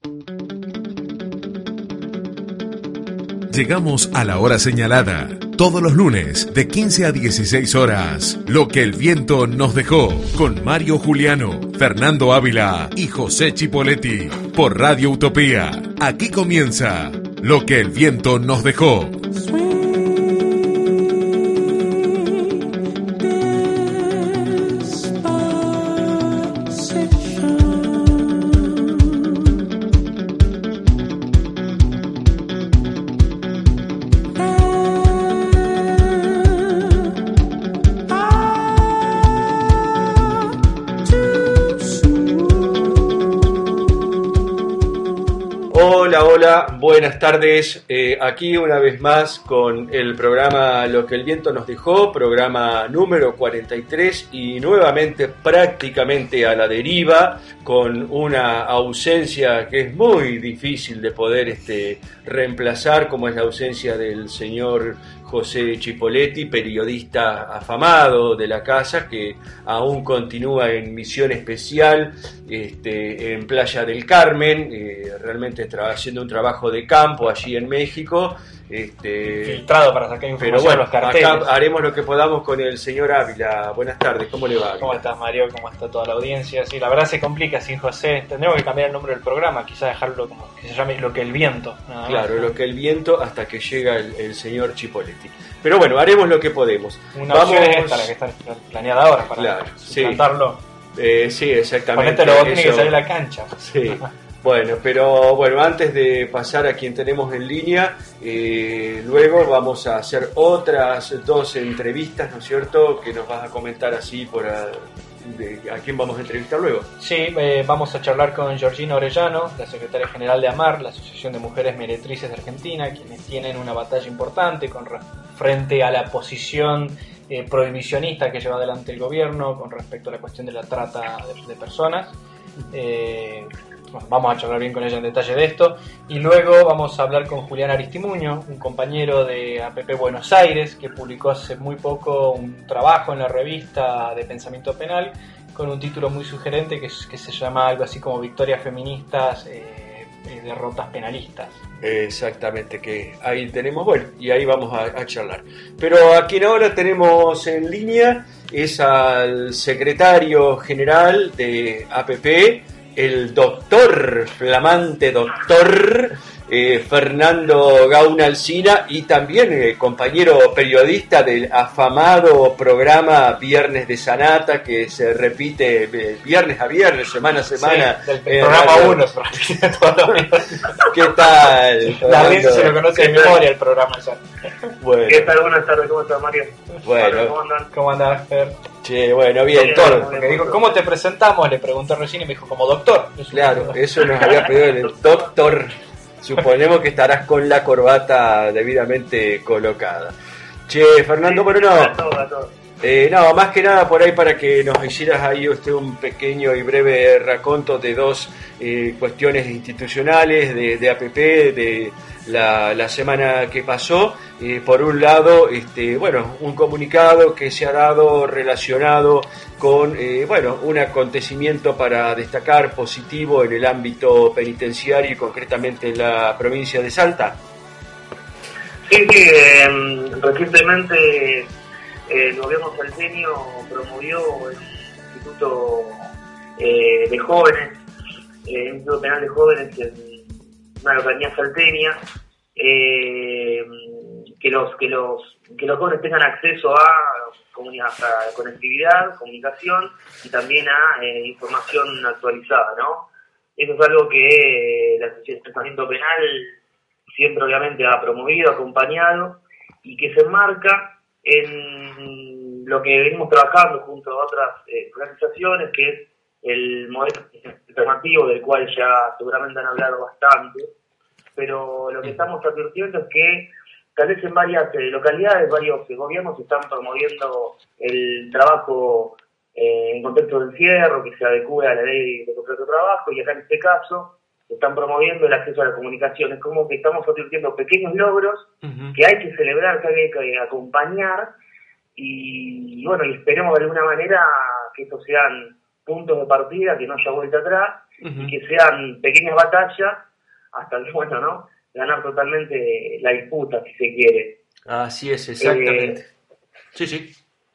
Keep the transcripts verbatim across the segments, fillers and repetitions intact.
Llegamos a la hora señalada, todos los lunes de quince a dieciséis horas. Lo que el viento nos dejó, con Mario Juliano, Fernando Ávila y José Chipoletti, por Radio Utopía. Aquí comienza Lo que el viento nos dejó. Hola, buenas tardes. Eh, aquí una vez más con el programa Lo que el viento nos dejó, programa número cuarenta y tres y nuevamente prácticamente a la deriva, con una ausencia que es muy difícil de poder este, reemplazar, como es la ausencia del señor José Chipoletti, periodista afamado de la casa, que aún continúa en misión especial este, en Playa del Carmen, eh, realmente está haciendo un trabajo de campo allí en México. Este, filtrado para sacar información. Pero bueno, los carteles. Acá haremos lo que podamos con el señor Ávila. Buenas tardes, ¿cómo le va, Ávila? ¿Cómo estás, Mario? ¿Cómo está toda la audiencia? Sí, la verdad se complica sin José. Tendremos que cambiar el nombre del programa, quizás dejarlo como que se llame Lo que el viento. Nada claro, más. Lo que el viento, hasta que llega el, el señor Chipoletti. Pero bueno, haremos lo que podemos. Una Vamos... opción es esta, la que está planeada ahora para claro, suplantarlo. Sí. Eh, sí, exactamente. Ponete los botines eso... que sale la cancha. Sí. Bueno, pero bueno, antes de pasar a quien tenemos en línea, eh, luego vamos a hacer otras dos entrevistas, ¿no es cierto? Que nos vas a comentar así por a, de, a quién vamos a entrevistar luego. Sí, eh, vamos a charlar con Georgina Orellano, la secretaria general de AMAR, la Asociación de Mujeres Meretrices de Argentina, quienes tienen una batalla importante con frente a la posición eh, prohibicionista que lleva adelante el gobierno con respecto a la cuestión de la trata de, de personas. Eh, Bueno, vamos a charlar bien con ella en detalle de esto. Y luego vamos a hablar con Julián Aristimuño, un compañero de A P P Buenos Aires, que publicó hace muy poco un trabajo en la revista de Pensamiento Penal con un título muy sugerente que, que se llama algo así como Victorias Feministas, eh, Derrotas Penalistas. Exactamente, que ahí tenemos, bueno, y ahí vamos a, a charlar. Pero a quien ahora tenemos en línea es al secretario general de A P P, el doctor, flamante doctor eh, Fernando Gauna Alsina, y también eh, compañero periodista del afamado programa Viernes de Sanata, que se repite eh, viernes a viernes, semana a semana. Sí, del, del programa uno se repite todos los días. ¿Qué tal? La gente se lo conoce de memoria el programa ya. Bueno. ¿Qué tal? Buenas tardes, ¿cómo estás, Mario? Bueno. ¿Cómo andan? ¿Cómo andás, Fer? Che, bueno, bien, bien todo. Porque dijo, ¿cómo te presentamos? Le pregunté recién y me dijo, como doctor. Eso claro, eso nos había pedido el doctor. Suponemos que estarás con la corbata debidamente colocada. Che, Fernando, sí, pero no. A todo, a todo. Eh, no, más que nada por ahí para que nos hicieras ahí usted un pequeño y breve raconto de dos eh, cuestiones institucionales de, de A P P, de la, la semana que pasó. Eh, por un lado, este, bueno, un comunicado que se ha dado relacionado con, eh, bueno, un acontecimiento para destacar positivo en el ámbito penitenciario y concretamente en la provincia de Salta. Sí, sí, eh, recientemente el gobierno salteño promovió el Instituto eh, de Jóvenes, el eh, Instituto Penal de Jóvenes en una localidad salteña, eh, que los que los que los jóvenes tengan acceso a, a conectividad, comunicación y también a eh, información actualizada, ¿no? Eso es algo que la Asociación de Pensamiento Penal siempre obviamente ha promovido, acompañado, y que se enmarca en lo que venimos trabajando junto a otras eh, organizaciones, que es el modelo alternativo, del cual ya seguramente han hablado bastante, pero lo que estamos advirtiendo es que tal vez en varias eh, localidades, varios eh, gobiernos están promoviendo el trabajo eh, en contexto de encierro, que se adecue a la ley de contrato de trabajo, y acá en este caso están promoviendo el acceso a la comunicación. Es como que estamos advirtiendo pequeños logros uh-huh. que hay que celebrar, que hay que acompañar, y, y bueno, y esperemos de alguna manera que estos sean puntos de partida, que no haya vuelta atrás, uh-huh. y que sean pequeñas batallas hasta que, bueno, ¿no? ganar totalmente la disputa, si se quiere. Así es, exactamente. Eh, sí, sí.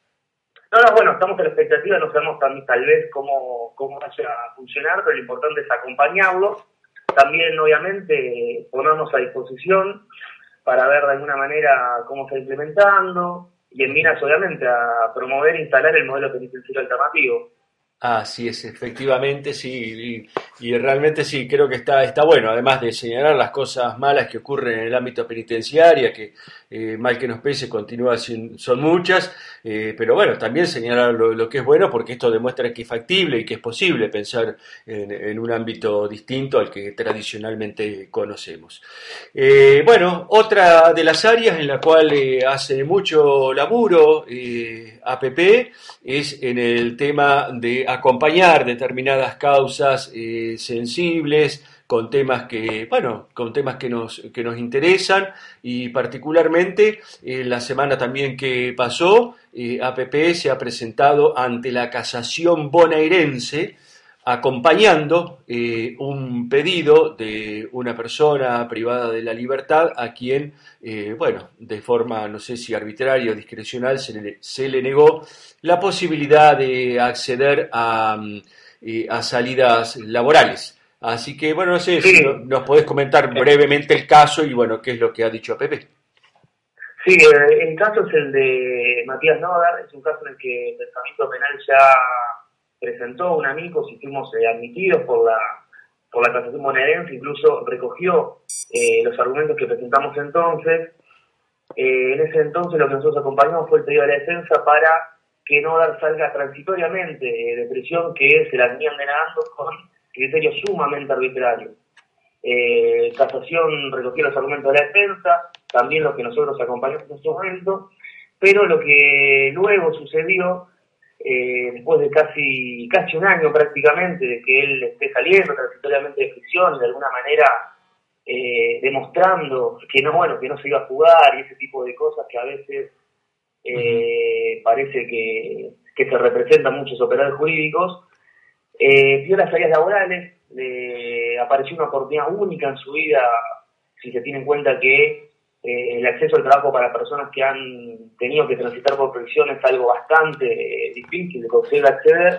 No, no, bueno, estamos en la expectativa, no sabemos tal, tal vez cómo, cómo vaya a funcionar, pero lo importante es acompañarlo. También, obviamente, ponernos a disposición para ver de alguna manera cómo está implementando y en miras, obviamente, a promover e instalar el modelo penitenciario alternativo. Así es, efectivamente, sí, y, y realmente sí, creo que está, está bueno, además de señalar las cosas malas que ocurren en el ámbito penitenciario, que eh, mal que nos pese, continúa sin, son muchas, eh, pero bueno, también señalar lo, lo que es bueno, porque esto demuestra que es factible y que es posible pensar en, en un ámbito distinto al que tradicionalmente conocemos. Eh, bueno, otra de las áreas en la cual eh, hace mucho laburo eh, A P P es en el tema de acompañar determinadas causas eh, sensibles con temas que, bueno, con temas que nos, que nos interesan y particularmente eh, la semana también que pasó, eh, A P P se ha presentado ante la casación bonaerense acompañando eh, un pedido de una persona privada de la libertad a quien, eh, bueno, de forma, no sé si arbitraria o discrecional, se le, se le negó la posibilidad de acceder a, eh, a salidas laborales. Así que, bueno, no sé sí. si no, nos podés comentar brevemente el caso y, bueno, qué es lo que ha dicho A P P. Sí, el caso es el de Matías Nodar, es un caso en el que el Pensamiento Penal ya presentó un amigo, si fuimos eh, admitidos por la por la casación bonaerense, incluso recogió eh, los argumentos que presentamos entonces. Eh, en ese entonces lo que nosotros acompañamos fue el pedido de la defensa para que Nodar salga transitoriamente de prisión, que se la venían denegando con criterios sumamente arbitrarios. Eh, casación recogió los argumentos de la defensa, también los que nosotros acompañamos en ese momento, pero lo que luego sucedió, Eh, después de casi casi un año prácticamente de que él esté saliendo transitoriamente de prisión y de alguna manera eh, demostrando que no bueno que no se iba a jugar y ese tipo de cosas que a veces eh, parece que, que se representan muchos operadores jurídicos, eh, vio las áreas laborales, le apareció una oportunidad única en su vida, si se tiene en cuenta que Eh, el acceso al trabajo para personas que han tenido que transitar por prisión es algo bastante eh, difícil de conseguir acceder.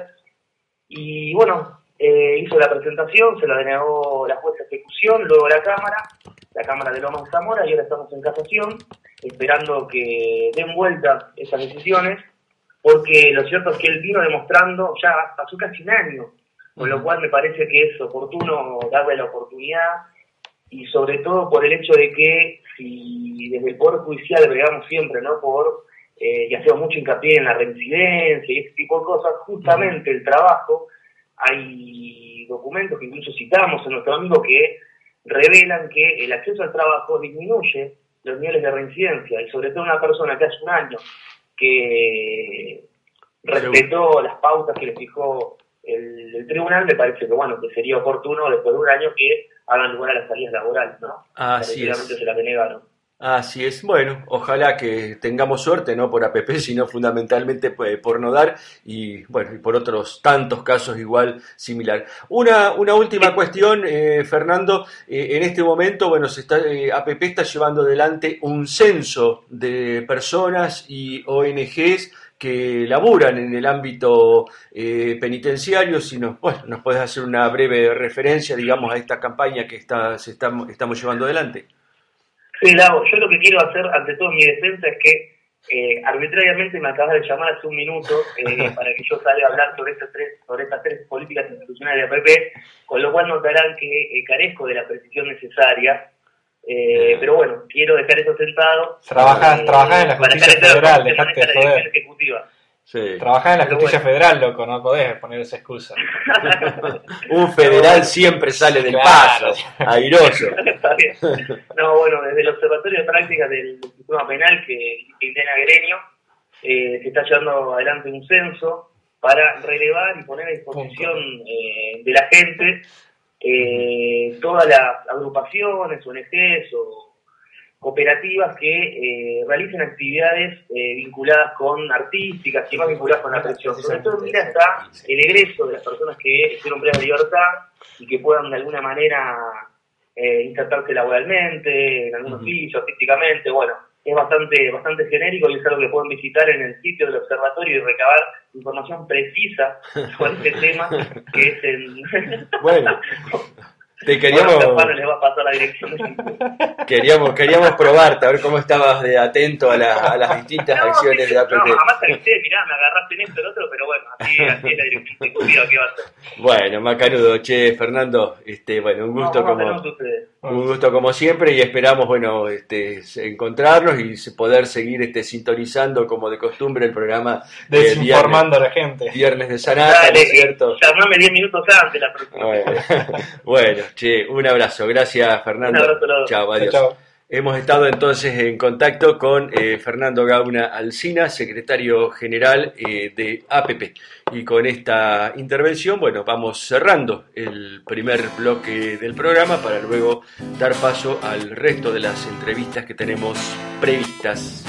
Y bueno, eh, hizo la presentación, se la denegó la jueza de ejecución, luego la Cámara, la Cámara de Lomas de Zamora, y ahora estamos en casación, esperando que den vuelta esas decisiones, porque lo cierto es que él vino demostrando, ya pasó casi un año, con lo cual me parece que es oportuno darle la oportunidad, y sobre todo por el hecho de que si desde el Poder Judicial bregamos siempre, ¿no? Por, eh, y hacemos mucho hincapié en la reincidencia y ese tipo de cosas, justamente el trabajo, hay documentos que incluso citamos en nuestro amigo que revelan que el acceso al trabajo disminuye los niveles de reincidencia, y sobre todo una persona que hace un año que respetó las pautas que le fijó el, el tribunal, me parece que bueno, que sería oportuno después de un año que hagan lugar a las salidas laborales, ¿no? Así es. Se las denegaron. Así es. Bueno, ojalá que tengamos suerte, no por A P P, sino fundamentalmente por Nodar y bueno, y por otros tantos casos igual similar. Una una última cuestión, eh, Fernando. Eh, en este momento, bueno, se está, eh, A P P está llevando adelante un censo de personas y O N Ges que laburan en el ámbito eh, penitenciario. Si nos, bueno, nos podés hacer una breve referencia, digamos, a esta campaña que está, se está, estamos llevando adelante. Sí, Lau, yo lo que quiero hacer, ante todo en mi defensa, es que eh, arbitrariamente me acabas de llamar hace un minuto eh, para que yo salga a hablar sobre estas tres, sobre estas tres políticas institucionales de A P P, con lo cual notarán que eh, carezco de la precisión necesaria. Eh, pero bueno, quiero dejar eso sentado. Trabajas, eh, trabajas en la justicia federal, dejate de joder. Ejecutiva. Sí. Trabajás en la pero justicia bueno. federal, loco, no podés poner esa excusa. Un federal siempre sale del Claro. paso, airoso. Está bien. No, bueno, desde el Observatorio de Prácticas del Sistema Penal que integra Gremio, eh, se está llevando adelante un censo para relevar y poner a disposición eh, de la gente eh, todas las agrupaciones, O N Ges o, cooperativas que eh, realicen actividades eh, vinculadas con artísticas y más vinculadas con la presión. Sobre todo, mira, está el egreso de las personas que hicieron pruebas de libertad y que puedan de alguna manera eh, insertarse laboralmente, en algún oficio, artísticamente. Bueno, es bastante bastante genérico y es algo que pueden visitar en el sitio del observatorio y recabar información precisa sobre este tema, que es el... Bueno, te queríamos... Bueno, les va a pasar la dirección. Queríamos, queríamos probarte, a ver cómo estabas de atento a, la, a las distintas no, acciones sí, de A P P. No, jamás avisé, mirá, me agarraste en esto, el otro, pero bueno, así, así es la dirección ejecutiva, ¿qué va a hacer? Bueno, macanudo, che, Fernando, este, bueno, un gusto No, como un gusto como siempre y esperamos, bueno, este, encontrarnos y poder seguir este sintonizando como de costumbre el programa de desinformando viernes, a la gente. Viernes de Sanata, Dale, ¿no es cierto? Llamame diez minutos antes la próxima. Bueno, bueno, che, un abrazo, gracias Fernando. Un abrazo a los dos. Chao, adiós. Chao, chao. Hemos estado entonces en contacto con eh, Fernando Gauna Alsina, secretario general eh, de A P P. Y con esta intervención, bueno, vamos cerrando el primer bloque del programa para luego dar paso al resto de las entrevistas que tenemos previstas.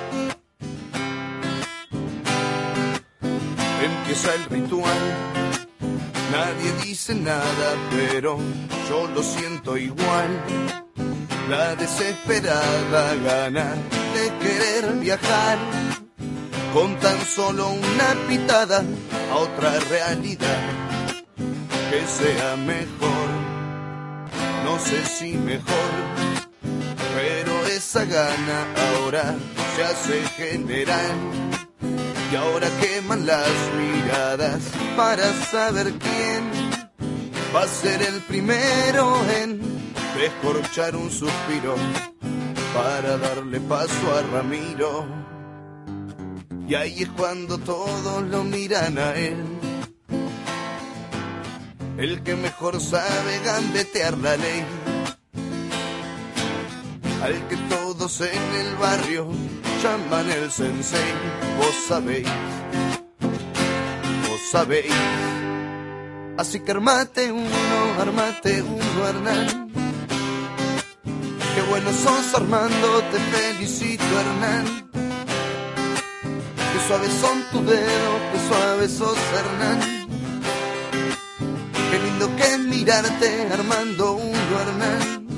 Empieza el ritual, nadie dice nada, pero yo lo siento igual. La desesperada gana de querer viajar, con tan solo una pitada a otra realidad que sea mejor, no sé si mejor, pero esa gana ahora se hace general. Y ahora queman las miradas para saber quién va a ser el primero en descorchar un suspiro para darle paso a Ramiro. Y ahí es cuando todos lo miran a él, el que mejor sabe gambetear la ley, al que todos en el barrio llaman el sensei. Vos sabéis, vos sabéis. Así que armate uno, armate uno, Hernán. Qué bueno sos, Armando, te felicito, Hernán. Qué suaves son tus dedos, qué suaves sos, Hernán. Qué lindo que es mirarte, Armando uno, Hernán.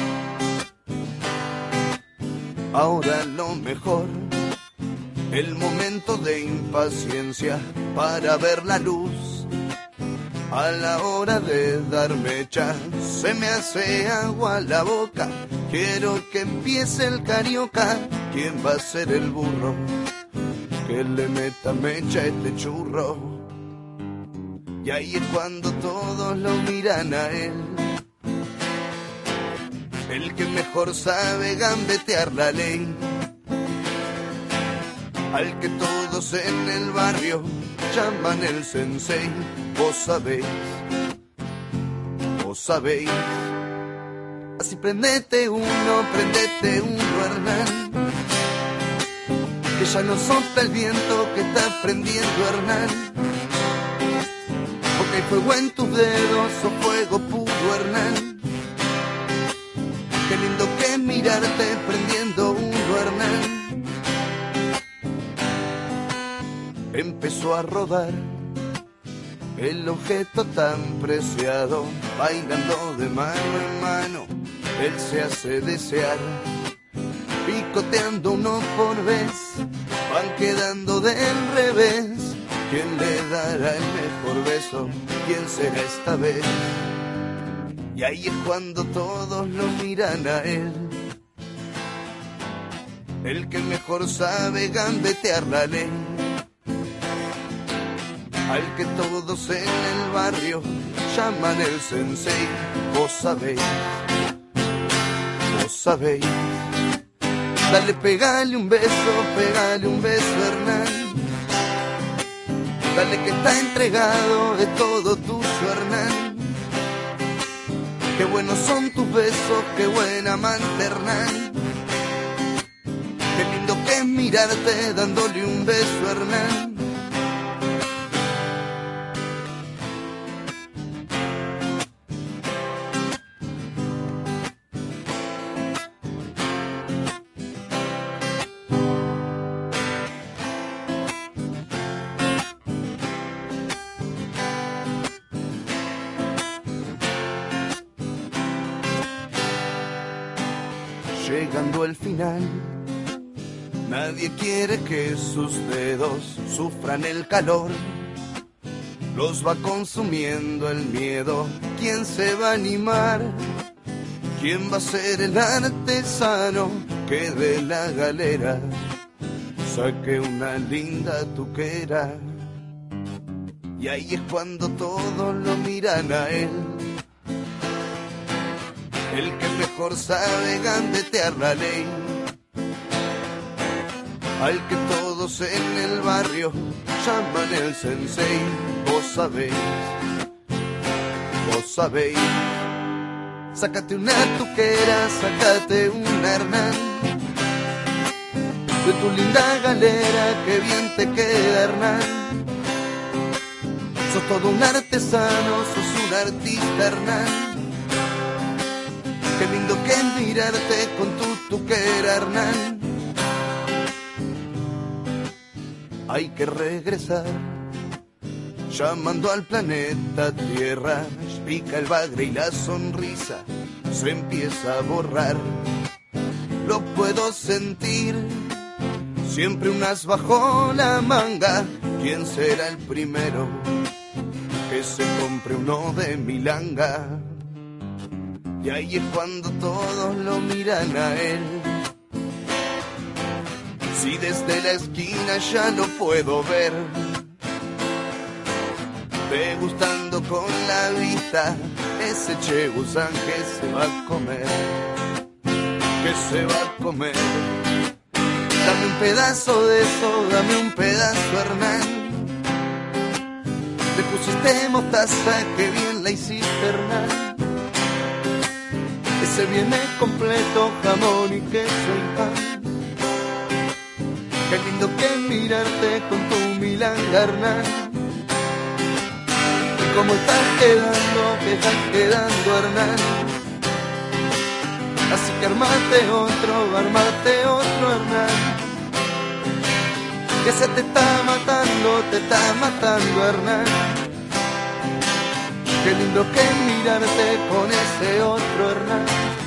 Ahora lo mejor, el momento de impaciencia para ver la luz. A la hora de dar mecha, se me hace agua la boca. Quiero que empiece el carioca. ¿Quién va a ser el burro que le meta mecha a este churro? Y ahí es cuando todos lo miran a él, el que mejor sabe gambetear la ley, al que todos en el barrio llaman el sensei. Vos sabéis, vos sabéis. Así prendete uno, prendete uno, Hernán, que ya no sopla el viento que está prendiendo, Hernán, porque hay fuego en tus dedos, o fuego puro, Hernán. Qué lindo que es mirarte prendiendo uno, Hernán. Empezó a rodar el objeto tan preciado, bailando de mano en mano, él se hace desear. Picoteando uno por vez, van quedando del revés. ¿Quién le dará el mejor beso? ¿Quién será esta vez? Y ahí es cuando todos lo miran a él, el que mejor sabe gambetear la ley, al que todos en el barrio llaman el sensei. Vos sabéis, vos sabéis. Dale, pegale un beso, pegale un beso, Hernán. Dale que está entregado, de todo tuyo, Hernán. Qué buenos son tus besos, qué buena amante, Hernán. Qué lindo que es mirarte dándole un beso, Hernán. llegando el final. Nadie quiere que sus dedos sufran el calor. Los va consumiendo el miedo. ¿Quién se va a animar? ¿Quién va a ser el artesano que de la galera saque una linda tuquera? Y ahí es cuando todos lo miran a él, el que mejor sabe gambetear la ley, al que todos en el barrio llaman el sensei. Vos sabéis, vos sabéis. Sácate una tuquera, sácate un Hernán, de tu linda galera, que bien te queda, Hernán. Sos todo un artesano, sos un artista, Hernán. Qué lindo que es mirarte con tu tuquera, Hernán. Hay que regresar, llamando al planeta Tierra. Pica el bagre y la sonrisa se empieza a borrar. Lo puedo sentir, siempre un as bajo la manga. ¿Quién será el primero que se compre uno de milanga? Y ahí es cuando todos lo miran a él. Si desde la esquina ya lo puedo ver, degustando con la vista ese chegusán que se va a comer, que se va a comer. Dame un pedazo de eso, dame un pedazo, Hernán. Le pusiste mostaza, que bien la hiciste, Hernán. Ese viene completo, jamón y queso y pan. Qué lindo que es mirarte con tu milanga, Hernán. Y cómo estás quedando, que estás quedando, Hernán. Así que armate otro, armate otro, Hernán. Que se te está matando, te está matando, Hernán. Qué lindo que es mirarte con ese otro, Hernán.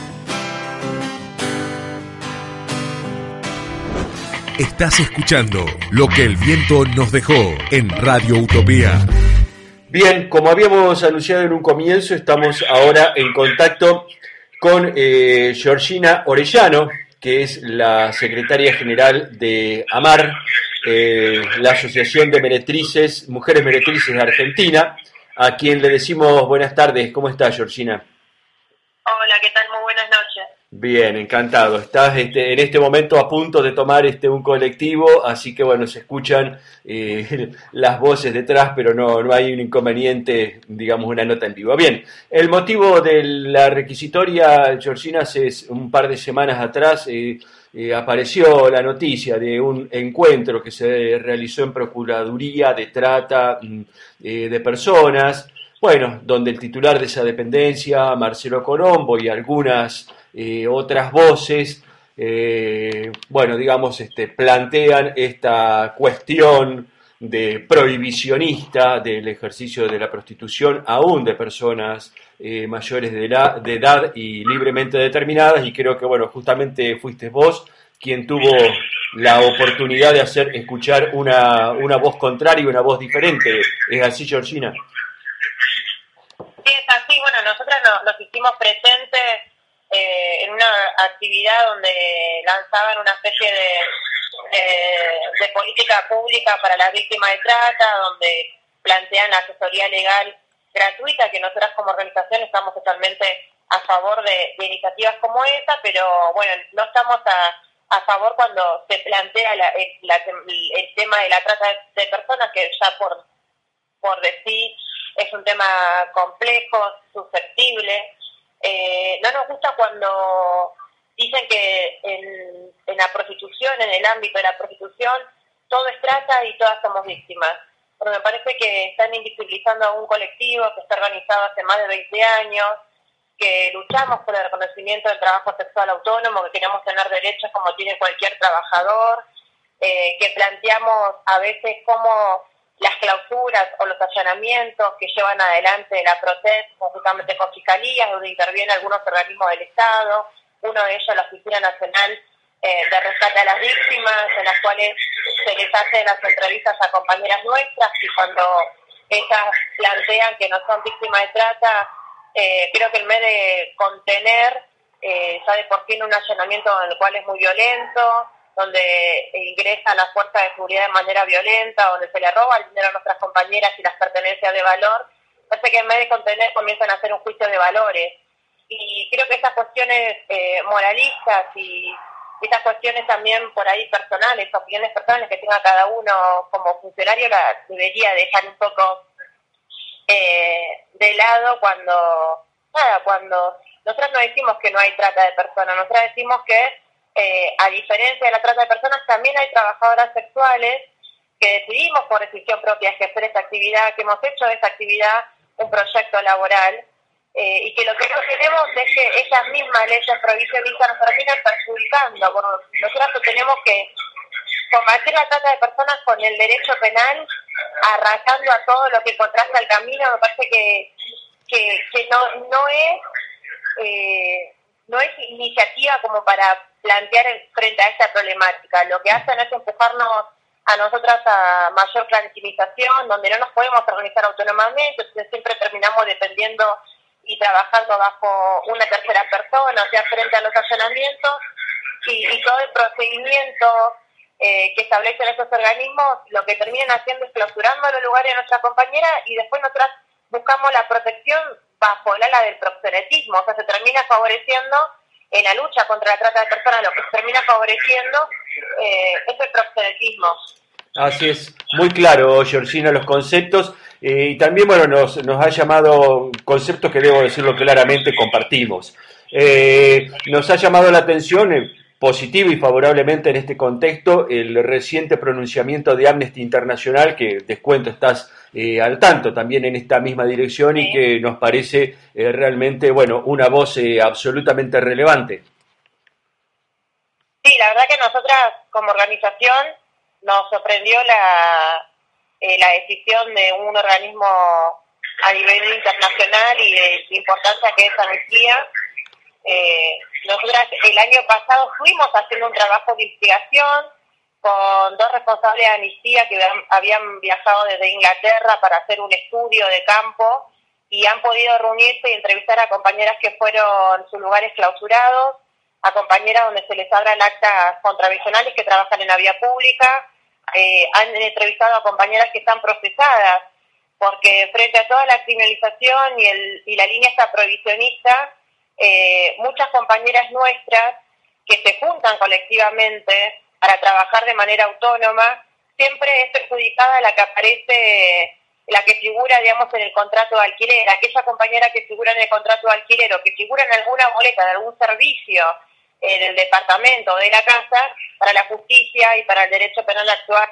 Estás escuchando Lo que el viento nos dejó en Radio Utopía. Bien, como habíamos anunciado en un comienzo, estamos ahora en contacto con eh, Georgina Orellano, que es la secretaria general de AMAR, eh, la Asociación de Meretrices, Mujeres Meretrices de Argentina, a quien le decimos buenas tardes. ¿Cómo está, Georgina? Hola, ¿qué tal? Muy buenas noches. Bien, encantado. Estás este, en este momento a punto de tomar este, un colectivo, así que bueno, se escuchan eh, las voces detrás, pero no, no hay un inconveniente, digamos, una nota en vivo. Bien, el motivo de la requisitoria, Georgina, hace un par de semanas atrás eh, eh, apareció la noticia de un encuentro que se realizó en Procuraduría de Trata eh, de Personas, bueno, donde el titular de esa dependencia, Marcelo Colombo, y algunas eh, otras voces, eh, bueno, digamos, este, plantean esta cuestión de prohibicionista del ejercicio de la prostitución, aún de personas eh, mayores de, la, de edad y libremente determinadas, y creo que, bueno, justamente fuiste vos quien tuvo la oportunidad de hacer escuchar una, una voz contraria y una voz diferente. ¿Es así, Georgina? Sí, es así. Bueno, nosotros nos, nos hicimos presentes eh, en una actividad donde lanzaban una especie de, de, de política pública para las víctimas de trata, donde plantean la asesoría legal gratuita, que nosotras como organización estamos totalmente a favor de, de iniciativas como esta, pero bueno, no estamos a, a favor cuando se plantea la, el, la, el tema de la trata de personas, que ya por, por decir es un tema complejo, susceptible. Eh, no nos gusta cuando dicen que en, en la prostitución, en el ámbito de la prostitución, todo es trata y todas somos víctimas. Pero me parece que están invisibilizando a un colectivo que está organizado hace más de veinte años, que luchamos por el reconocimiento del trabajo sexual autónomo, que queremos tener derechos como tiene cualquier trabajador, eh, que planteamos a veces cómo las clausuras o los allanamientos que llevan adelante la PROTET, conjuntamente con fiscalías, donde intervienen algunos organismos del Estado, uno de ellos la Oficina Nacional eh, de Rescate a las Víctimas, en las cuales se les hacen las entrevistas a compañeras nuestras, y cuando ellas plantean que no son víctimas de trata, eh, creo que en vez de contener, eh, ya de por sí en un allanamiento en el cual es muy violento, donde ingresan las fuerzas de seguridad de manera violenta, donde se le roba el dinero a nuestras compañeras y las pertenencias de valor, parece que en vez de contener comienzan a hacer un juicio de valores. Y creo que estas cuestiones eh, moralistas y estas cuestiones también por ahí personales, opiniones personales que tenga cada uno como funcionario, la debería dejar un poco eh, de lado cuando, nada, cuando nosotros no decimos que no hay trata de personas, nosotros decimos que eh, a diferencia de la trata de personas también hay trabajadoras sexuales que decidimos por decisión propia ejercer esta actividad, que hemos hecho de esta actividad un proyecto laboral, eh, y que lo que no queremos es que esas mismas leyes prohibicionistas nos terminen perjudicando. Bueno, nosotros tenemos que combatir la trata de personas con el derecho penal, arrasando a todo lo que contrasta el camino. Me parece que que, que no no es eh, no es iniciativa como para plantear frente a esta problemática. Lo que hacen es empujarnos a nosotras a mayor clandestinización, donde no nos podemos organizar autónomamente, entonces siempre terminamos dependiendo y trabajando bajo una tercera persona, o sea, frente a los allanamientos, y, y todo el procedimiento eh, que establecen estos organismos, lo que terminan haciendo es clausurando los lugares de nuestra compañera, y después nosotras buscamos la protección bajo el ala del proxenetismo, o sea, se termina favoreciendo en la lucha contra la trata de personas, lo que se termina favoreciendo eh, es el proxenetismo. Así es, muy claro, Georgina, los conceptos, eh, y también, bueno, nos, nos ha llamado conceptos que, debo decirlo claramente, compartimos. Eh, nos ha llamado la atención, eh, positivo y favorablemente en este contexto, el reciente pronunciamiento de Amnesty Internacional, que descuento estás eh, al tanto también en esta misma dirección, sí, y que nos parece eh, realmente, bueno, una voz eh, absolutamente relevante. Sí, la verdad que nosotras como organización nos sorprendió la, eh, la decisión de un organismo a nivel internacional y de la importancia que es Amnistía. Eh, nosotras el año pasado fuimos haciendo un trabajo de investigación con dos responsables de Amnistía que habían viajado desde Inglaterra para hacer un estudio de campo, y han podido reunirse y entrevistar a compañeras que fueron en sus lugares clausurados, a compañeras donde se les abran actas contravencionales que trabajan en la vía pública. Eh, han entrevistado a compañeras que están procesadas, porque frente a toda la criminalización y, el, y la línea esta prohibicionista, eh, muchas compañeras nuestras que se juntan colectivamente para trabajar de manera autónoma, siempre es perjudicada la que aparece, la que figura, digamos, en el contrato de alquiler, aquella compañera que figura en el contrato de alquiler o que figura en alguna boleta de algún servicio en el departamento de la casa, para la justicia y para el derecho penal actual,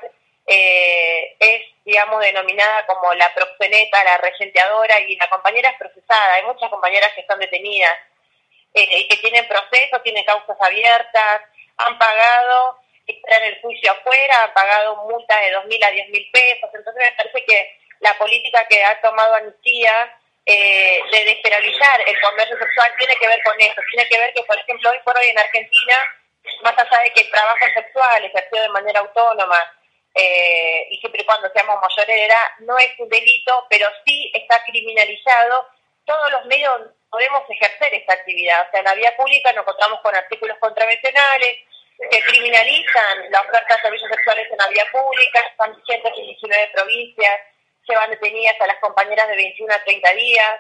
eh, es, digamos, denominada como la proxeneta, la regenteadora, y la compañera es procesada. Hay muchas compañeras que están detenidas eh, y que tienen procesos, tienen causas abiertas, han pagado, están en el juicio afuera, han pagado multas de dos mil a diez mil pesos. Entonces me parece que la política que ha tomado Amnistía eh, de despenalizar el comercio sexual tiene que ver con eso, tiene que ver que, por ejemplo, hoy por hoy en Argentina, más allá de que el trabajo sexual ejercido de manera autónoma eh, y siempre y cuando seamos mayores de edad, no es un delito, pero sí está criminalizado todos los medios donde podemos ejercer esta actividad. O sea, en la vía pública nos encontramos con artículos contravencionales que criminalizan la oferta de servicios sexuales en la vía pública, están vigentes en diecinueve provincias, llevan detenidas a las compañeras de veintiuno a treinta días,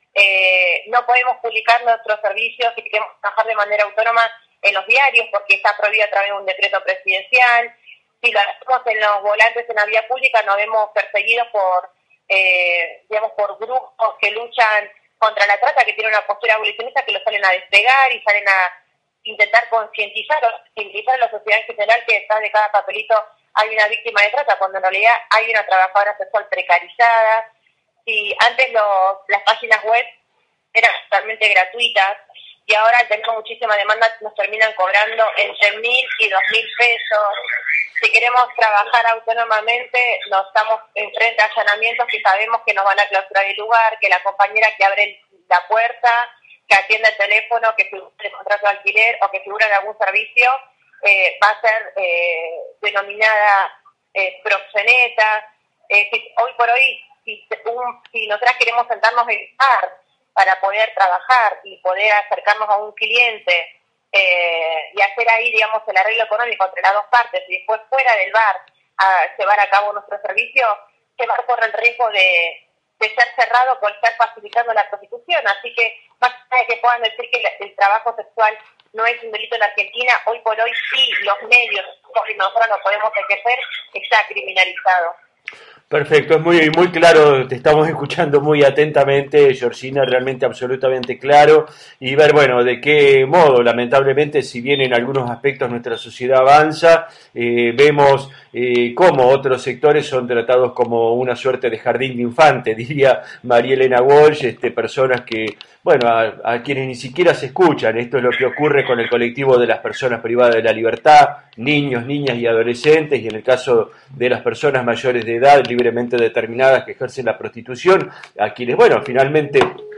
eh, no podemos publicar nuestros servicios si queremos trabajar de manera autónoma en los diarios porque está prohibido a través de un decreto presidencial. Si lo hacemos en los volantes en la vía pública, nos vemos perseguidos por, eh, digamos, por grupos que luchan contra la trata, que tienen una postura abolicionista, que lo salen a despegar y salen a intentar concientizar o concientizar a la sociedad en general que detrás de cada papelito hay una víctima de trata, cuando en realidad hay una trabajadora sexual precarizada. Si antes los, las páginas web eran totalmente gratuitas y ahora al tener muchísima demanda nos terminan cobrando entre mil y dos mil pesos. Si queremos trabajar autónomamente, nos estamos enfrente a allanamientos que sabemos que nos van a clausurar el lugar, que la compañera que abre la puerta, que atienda el teléfono, que figure el contrato de alquiler o que figure en algún servicio, eh, va a ser eh, denominada eh, proxeneta. Eh, si, hoy por hoy, si, un, si nosotras queremos sentarnos en el bar para poder trabajar y poder acercarnos a un cliente eh, y hacer ahí, digamos, el arreglo económico entre las dos partes y después fuera del bar a llevar a cabo nuestro servicio, ese bar corre el riesgo de, de ser cerrado por estar facilitando la prostitución. Así que, más allá de que puedan decir que el, el trabajo sexual no es un delito en Argentina, hoy por hoy sí, los medios, porque nosotros no podemos ejercer, está criminalizado. Perfecto, es muy muy claro, te estamos escuchando muy atentamente, Georgina, realmente absolutamente claro, y ver, bueno, de qué modo, lamentablemente, si bien en algunos aspectos nuestra sociedad avanza, eh, vemos eh, cómo otros sectores son tratados como una suerte de jardín de infante, diría María Elena Walsh, este, personas que, bueno, a, a quienes ni siquiera se escuchan. Esto es lo que ocurre con el colectivo de las personas privadas de la libertad, niños, niñas y adolescentes, y en el caso de las personas mayores de edad, libremente determinadas que ejercen la prostitución, a quienes, bueno, finalmente,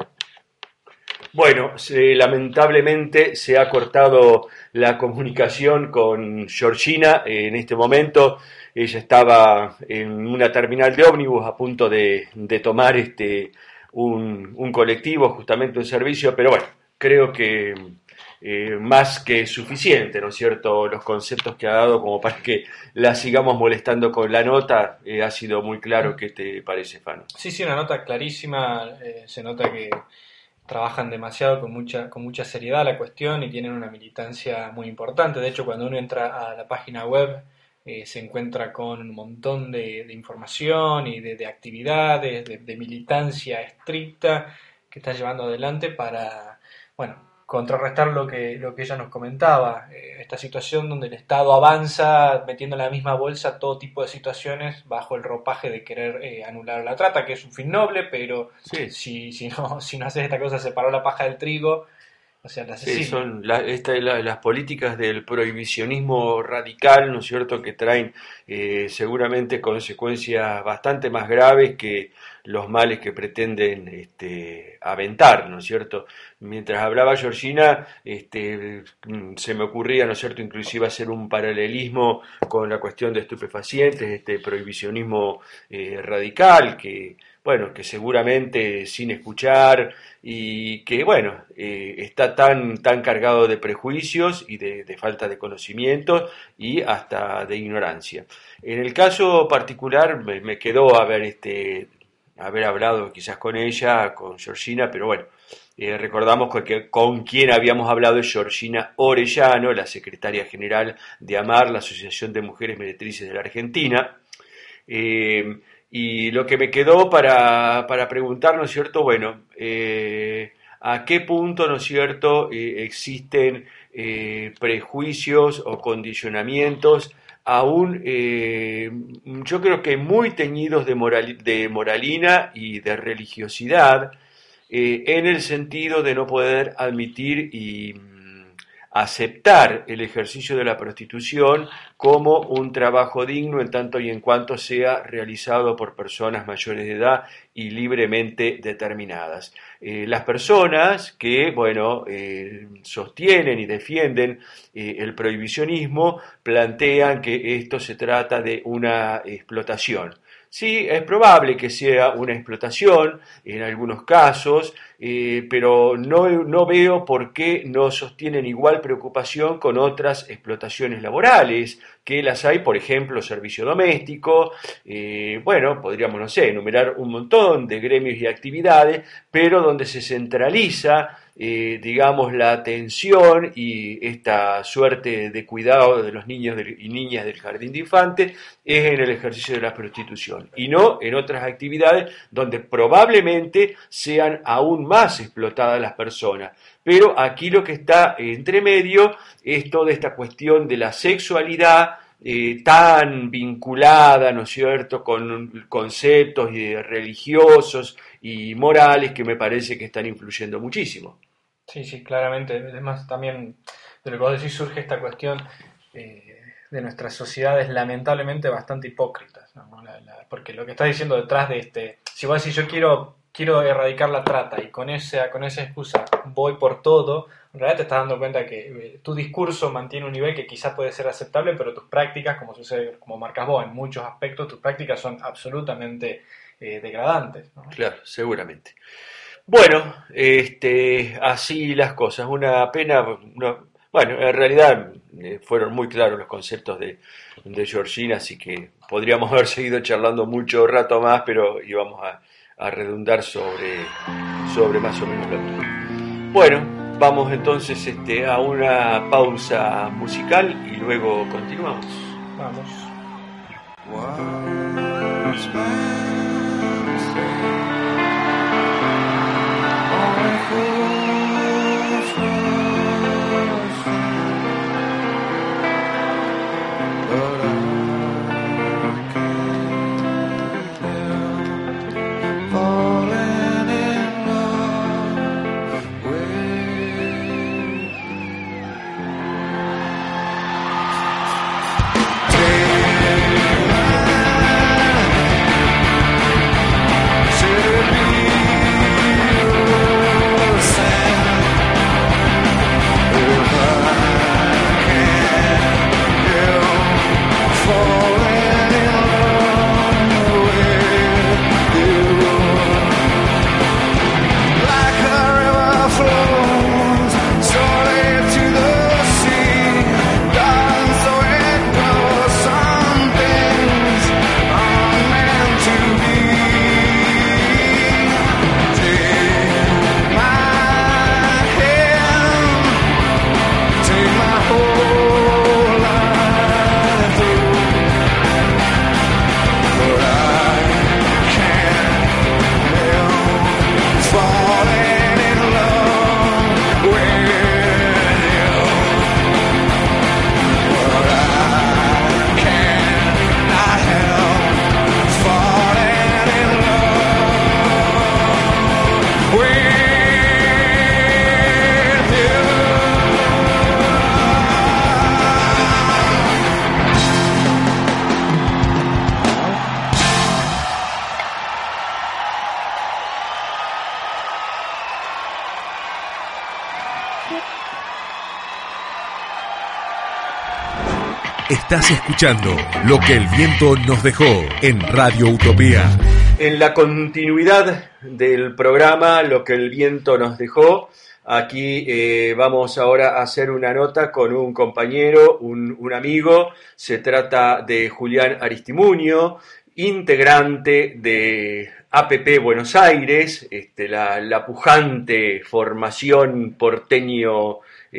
bueno, se, lamentablemente se ha cortado la comunicación con Georgina en este momento. Ella estaba en una terminal de ómnibus a punto de, de tomar este un, un colectivo, justamente un servicio, pero bueno, creo que Eh, más que suficiente, ¿no es cierto?, los conceptos que ha dado como para que la sigamos molestando con la nota. Eh, ha sido muy claro. ¿Qué te parece, Fano? Sí, sí, una nota clarísima. Eh, se nota que trabajan demasiado, con mucha, con mucha seriedad la cuestión y tienen una militancia muy importante. De hecho, cuando uno entra a la página web eh, se encuentra con un montón de, de información y de, de actividades, de, de militancia estricta que están llevando adelante para, bueno, contrarrestar lo que, lo que ella nos comentaba, eh, esta situación donde el Estado avanza metiendo en la misma bolsa todo tipo de situaciones bajo el ropaje de querer eh, anular la trata, que es un fin noble, pero sí. si, si, no, si no haces esta cosa, separó la paja del trigo, o sea, la sí, son la, esta, la, las políticas del prohibicionismo radical, ¿no es cierto?, que traen eh, seguramente consecuencias bastante más graves que los males que pretenden este, aventar, ¿no es cierto? Mientras hablaba Georgina, este, se me ocurría, ¿no es cierto?, inclusive hacer un paralelismo con la cuestión de estupefacientes, este prohibicionismo eh, radical, que, bueno, que seguramente sin escuchar y que, bueno, eh, está tan, tan cargado de prejuicios y de, de falta de conocimiento y hasta de ignorancia. En el caso particular me, me quedó haber este haber hablado quizás con ella, con Georgina, pero bueno, eh, recordamos que, que con quien habíamos hablado es Georgina Orellano, la secretaria general de AMAR, la Asociación de Mujeres Meretrices de la Argentina. Eh, y lo que me quedó para, para preguntar, ¿no es cierto?, bueno, eh, ¿a qué punto, ¿no es cierto?, eh, existen eh, prejuicios o condicionamientos aún, eh, yo creo que muy teñidos de, moral, de moralina y de religiosidad, eh, en el sentido de no poder admitir y mm, aceptar el ejercicio de la prostitución como un trabajo digno en tanto y en cuanto sea realizado por personas mayores de edad y libremente determinadas. Eh, las personas que, bueno, eh, sostienen y defienden eh, el prohibicionismo plantean que esto se trata de una explotación. Sí, es probable que sea una explotación en algunos casos, eh, pero no, no veo por qué no sostienen igual preocupación con otras explotaciones laborales, que las hay, por ejemplo, servicio doméstico, eh, bueno, podríamos, no sé, enumerar un montón de gremios y actividades, pero donde se centraliza, eh, digamos, la atención y esta suerte de cuidado de los niños y niñas del jardín de infantes es en el ejercicio de la prostitución y no en otras actividades donde probablemente sean aún más explotadas las personas. Pero aquí lo que está entre medio es toda esta cuestión de la sexualidad eh, tan vinculada, ¿no es cierto?, con conceptos eh, religiosos y morales que me parece que están influyendo muchísimo. Sí, sí, claramente. Además, también de lo que vos decís surge esta cuestión eh, de nuestras sociedades lamentablemente bastante hipócritas, ¿no? La, la, porque lo que estás diciendo detrás de este, si vos decís yo quiero quiero erradicar la trata y con esa, con esa excusa voy por todo, en realidad te estás dando cuenta que eh, tu discurso mantiene un nivel que quizás puede ser aceptable, pero tus prácticas, como sucede, como marcas vos en muchos aspectos, tus prácticas son absolutamente eh, degradantes, ¿no? Claro, seguramente. Bueno, este, así las cosas. Una pena, no, bueno, en realidad eh, fueron muy claros los conceptos de, de Georgina, así que podríamos haber seguido charlando mucho rato más, pero íbamos a, a redundar sobre, sobre más o menos lo mismo. Bueno, vamos entonces este, a una pausa musical y luego continuamos. Vamos. Estás escuchando Lo que el viento nos dejó en Radio Utopía. En la continuidad del programa Lo que el viento nos dejó, aquí eh, vamos ahora a hacer una nota con un compañero, un, un amigo. Se trata de Julián Aristimuño, integrante de A P P Buenos Aires, este, la, la pujante formación porteño,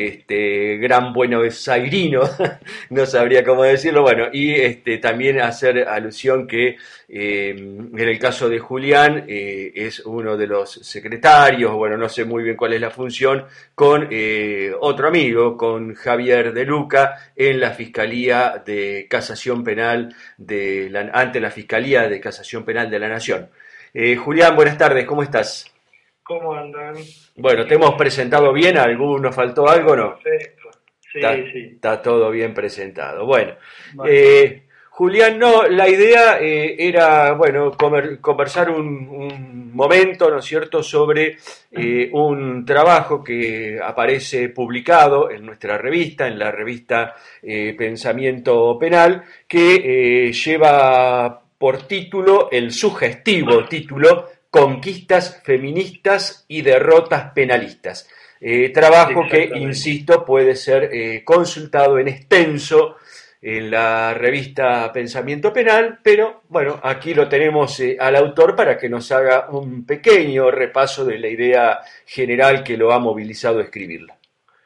este, gran buenosairino, no sabría cómo decirlo, bueno, y este, también hacer alusión que eh, en el caso de Julián eh, es uno de los secretarios, bueno, no sé muy bien cuál es la función, con eh, otro amigo, con Javier De Luca, en la Fiscalía de Casación Penal, de la, ante la Fiscalía de Casación Penal de la Nación. Eh, Julián, buenas tardes, ¿cómo estás? ¿Cómo andan? Bueno, ¿te hemos presentado bien? ¿Alguno faltó algo, no? Perfecto. Sí, está, sí. Está todo bien presentado. Bueno, Vale. eh, Julián, no, la idea eh, era, bueno, comer, conversar un, un momento, ¿no es cierto?, sobre eh, un trabajo que aparece publicado en nuestra revista, en la revista eh, Pensamiento Penal, que eh, lleva por título, el sugestivo título, Conquistas feministas y derrotas penalistas. Eh, trabajo que, insisto, puede ser eh, consultado en extenso en la revista Pensamiento Penal, pero bueno, aquí lo tenemos eh, al autor para que nos haga un pequeño repaso de la idea general que lo ha movilizado a escribirla.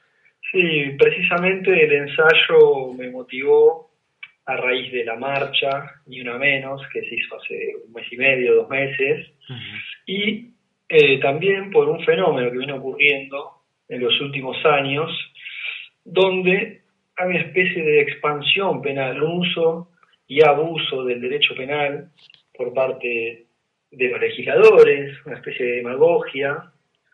Sí, precisamente el ensayo me motivó a raíz de la marcha, ni una menos, que se hizo hace un mes y medio, dos meses, uh-huh. y eh, también por un fenómeno que viene ocurriendo en los últimos años, donde hay una especie de expansión penal, un uso y abuso del derecho penal por parte de los legisladores, una especie de demagogia,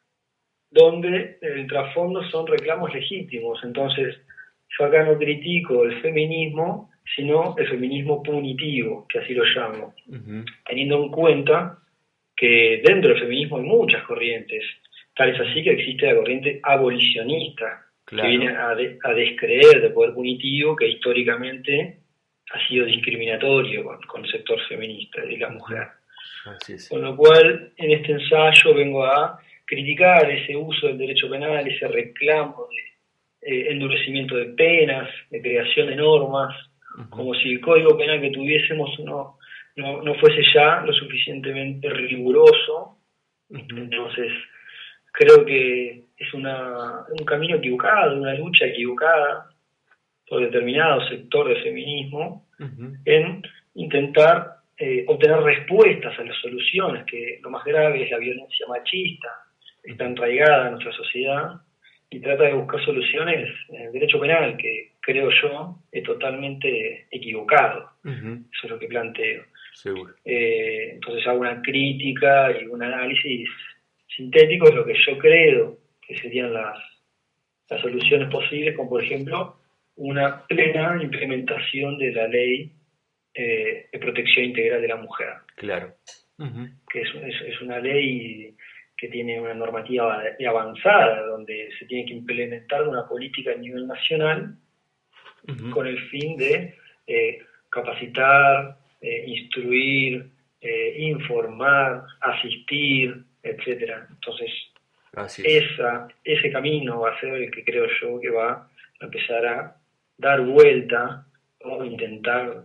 donde el trasfondo son reclamos legítimos. Entonces, yo acá no critico el feminismo, sino el feminismo punitivo, que así lo llamo, uh-huh. teniendo en cuenta que dentro del feminismo hay muchas corrientes, tal es así que existe la corriente abolicionista, claro, que viene a, de, a descreer del poder punitivo que históricamente ha sido discriminatorio con, con el sector feminista y la mujer. Así es. Con lo cual, en este ensayo vengo a criticar ese uso del derecho penal, ese reclamo de eh, endurecimiento de penas, de creación de normas, uh-huh, como si el código penal que tuviésemos no, no, no fuese ya lo suficientemente riguroso. Uh-huh. Entonces, creo que es una, un camino equivocado, una lucha equivocada por determinado sector del feminismo, uh-huh, en intentar eh, obtener respuestas a las soluciones, que lo más grave es la violencia machista, está enraigada en nuestra sociedad, y trata de buscar soluciones en el derecho penal, que creo yo es totalmente equivocado. Uh-huh. Eso es lo que planteo. Seguro. Eh, entonces hago una crítica y un análisis sintético de lo que yo creo que serían las, las soluciones posibles, como por ejemplo una plena implementación de la ley eh, de protección integral de la mujer. Claro. Uh-huh. Que es, es, es una ley que tiene una normativa avanzada, donde se tiene que implementar una política a nivel nacional, uh-huh, con el fin de eh, capacitar, eh, instruir, eh, informar, asistir, etcétera. Entonces, esa, ese camino va a ser el que creo yo que va a empezar a dar vuelta o intentar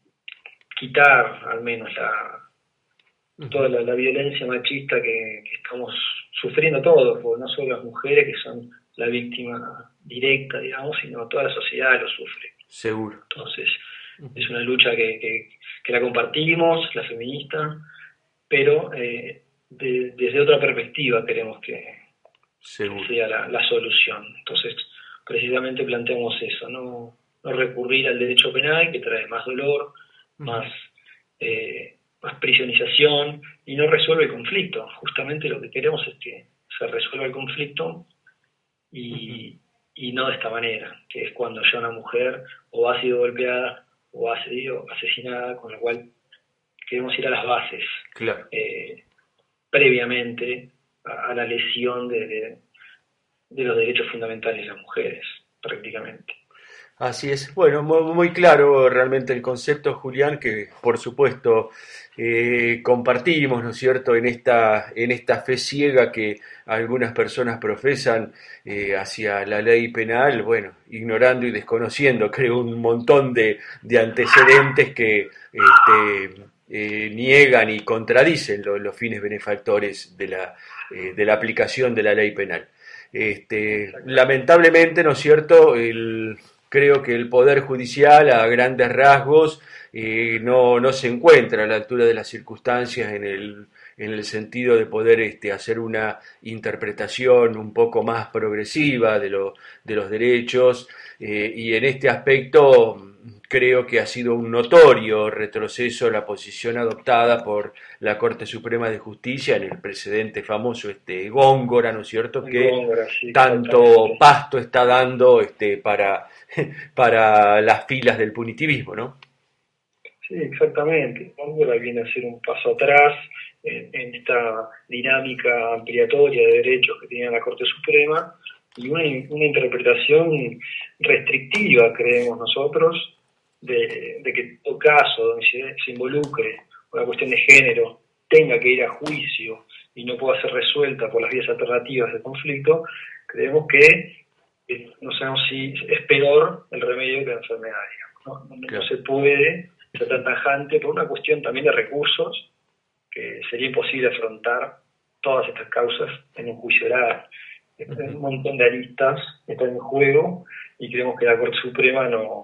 quitar al menos la toda la, la violencia machista que, que estamos sufriendo todos, porque no solo las mujeres que son la víctima directa, digamos, sino toda la sociedad lo sufre. Seguro. Entonces, uh-huh, es una lucha que, que, que la compartimos, la feminista, pero eh, de, desde otra perspectiva queremos que, que sea la, la solución. Entonces, precisamente planteamos eso, no, no recurrir al derecho penal, que trae más dolor, uh-huh, más... Eh, más prisionización, y no resuelve el conflicto. Justamente lo que queremos es que se resuelva el conflicto y, uh-huh, y no de esta manera, que es cuando ya una mujer o ha sido golpeada o ha sido asesinada, con lo cual queremos ir a las bases, claro, eh, previamente a, a la lesión de, de, de los derechos fundamentales de las mujeres, prácticamente. Así es. Bueno, muy, muy claro realmente el concepto, Julián, que por supuesto eh, compartimos, ¿no es cierto?, en esta, en esta fe ciega que algunas personas profesan eh, hacia la ley penal, bueno, ignorando y desconociendo, creo, un montón de, de antecedentes que este, eh, niegan y contradicen lo, los fines benefactores de la, eh, de la aplicación de la ley penal. Este, lamentablemente, ¿no es cierto?, el... Creo que el Poder Judicial, a grandes rasgos, eh, no, no se encuentra a la altura de las circunstancias en el, en el sentido de poder este, hacer una interpretación un poco más progresiva de, lo, de los derechos, eh, y en este aspecto creo que ha sido un notorio retroceso la posición adoptada por la Corte Suprema de Justicia en el precedente famoso este Góngora, ¿no es cierto?, que Góngora, sí, tanto pasto está dando este, para... para las filas del punitivismo, ¿no? Sí, exactamente. Góngora viene a ser un paso atrás en, en esta dinámica ampliatoria de derechos que tenía la Corte Suprema y una, una interpretación restrictiva, creemos nosotros, de, de que todo caso donde se, se involucre una cuestión de género tenga que ir a juicio y no pueda ser resuelta por las vías alternativas del conflicto. Creemos que no sabemos si es peor el remedio que la enfermedad, digamos, ¿no? No, claro, no se puede ser tan tajante por una cuestión también de recursos, que sería imposible afrontar todas estas causas en un juicio oral. Uh-huh. Un montón de aristas están en juego y creemos que la Corte Suprema no,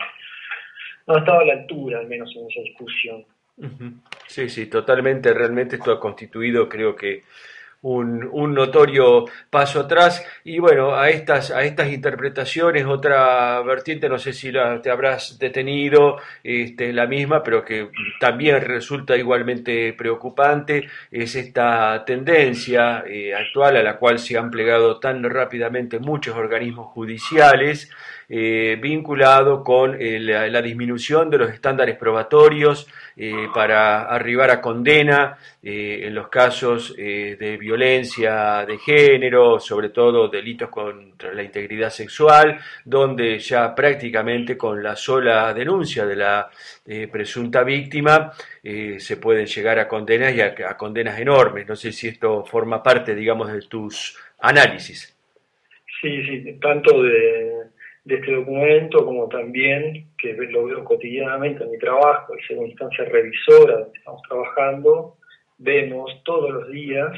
no ha estado a la altura, al menos en esa discusión. Uh-huh. Sí, sí, totalmente. Realmente esto ha constituido, creo que, un, un notorio paso atrás. Y bueno, a estas, a estas interpretaciones, otra vertiente, no sé si la, te habrás detenido, este, la misma, pero que también resulta igualmente preocupante, es esta tendencia eh, actual a la cual se han plegado tan rápidamente muchos organismos judiciales, eh, vinculado con eh, la, la disminución de los estándares probatorios eh, para arribar a condena eh, en los casos eh, de violencia de género, sobre todo delitos contra la integridad sexual, donde ya prácticamente con la sola denuncia de la eh, presunta víctima eh, se pueden llegar a condenas y a, a condenas enormes. No sé si esto forma parte, digamos, de tus análisis. Sí, sí, tanto de, de este documento como también, que lo veo cotidianamente en mi trabajo, y según instancia revisora donde estamos trabajando, vemos todos los días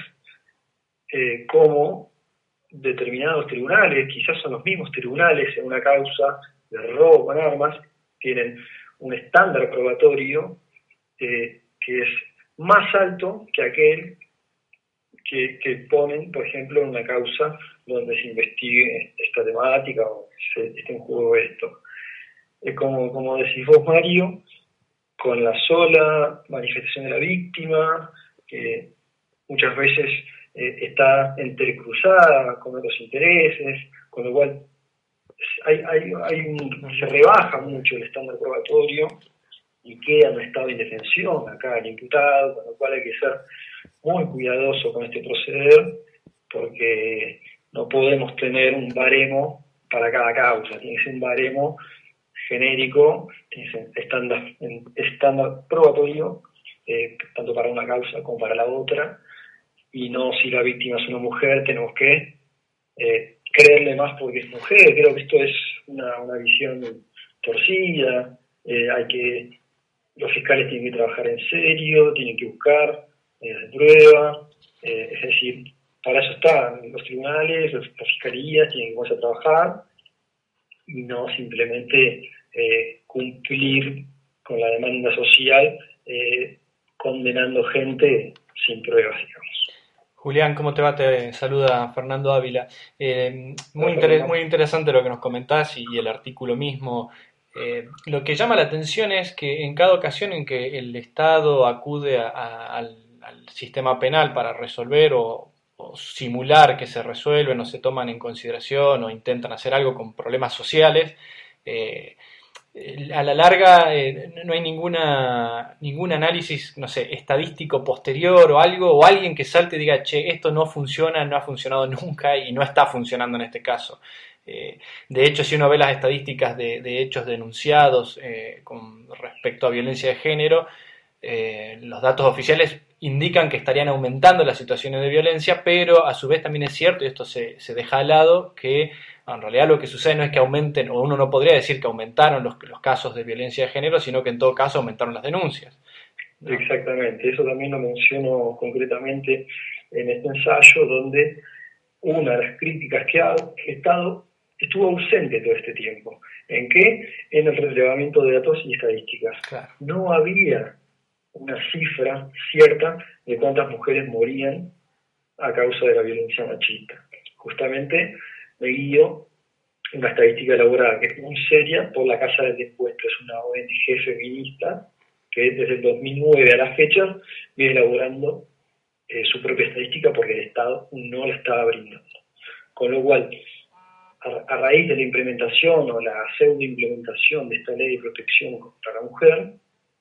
eh, cómo determinados tribunales, quizás son los mismos tribunales en una causa de robo con armas, tienen un estándar probatorio eh, que es más alto que aquel que, que ponen, por ejemplo, en una causa donde se investigue esta temática o se esté en juego esto. Es como, como decís vos, Mario, con la sola manifestación de la víctima, que muchas veces eh, está entrecruzada con otros intereses, con lo cual hay, hay, hay un, se rebaja mucho el estándar probatorio y queda en un estado de indefensión acá el imputado, con lo cual hay que ser muy cuidadoso con este proceder, porque no podemos tener un baremo para cada causa, tiene que ser un baremo genérico, tiene que ser estándar, estándar probatorio, eh, tanto para una causa como para la otra, y no si la víctima es una mujer, tenemos que eh, creerle más porque es mujer. Creo que esto es una, una visión torcida, eh, hay que, los fiscales tienen que trabajar en serio, tienen que buscar eh, pruebas, eh, es decir, para eso están los tribunales, los, las fiscalías, tienen que comenzar a trabajar y no simplemente eh, cumplir con la demanda social eh, condenando gente sin pruebas, digamos. Julián, ¿cómo te va? Te saluda Fernando Ávila. Eh, muy, inter- muy interesante lo que nos comentás y, y el artículo mismo. Eh, lo que llama la atención es que en cada ocasión en que el Estado acude a, a, al, al sistema penal para resolver o, o simular que se resuelven o se toman en consideración o intentan hacer algo con problemas sociales, eh, a la larga eh, no hay ninguna ningún análisis, no sé, estadístico posterior o algo, o alguien que salte y diga, che, esto no funciona, no ha funcionado nunca y no está funcionando en este caso. Eh, de hecho, si uno ve las estadísticas de, de hechos denunciados eh, con respecto a violencia de género, eh, los datos oficiales indican que estarían aumentando las situaciones de violencia, pero a su vez también es cierto, y esto se, se deja al lado, que en realidad lo que sucede no es que aumenten, o uno no podría decir que aumentaron los, los casos de violencia de género, sino que en todo caso aumentaron las denuncias, ¿no? Exactamente, eso también lo menciono concretamente en este ensayo, donde una de las críticas que ha Estado estuvo ausente todo este tiempo. ¿En qué? En el relevamiento de datos y estadísticas. Claro. No había una cifra cierta de cuántas mujeres morían a causa de la violencia machista. Justamente me guío en la estadística elaborada, que es muy seria, por la Casa del Encuentro. Es una O N G feminista que desde el dos mil nueve a la fecha viene elaborando eh, su propia estadística porque el Estado no la estaba brindando. Con lo cual, a, a raíz de la implementación o la pseudo implementación de esta ley de protección contra la mujer,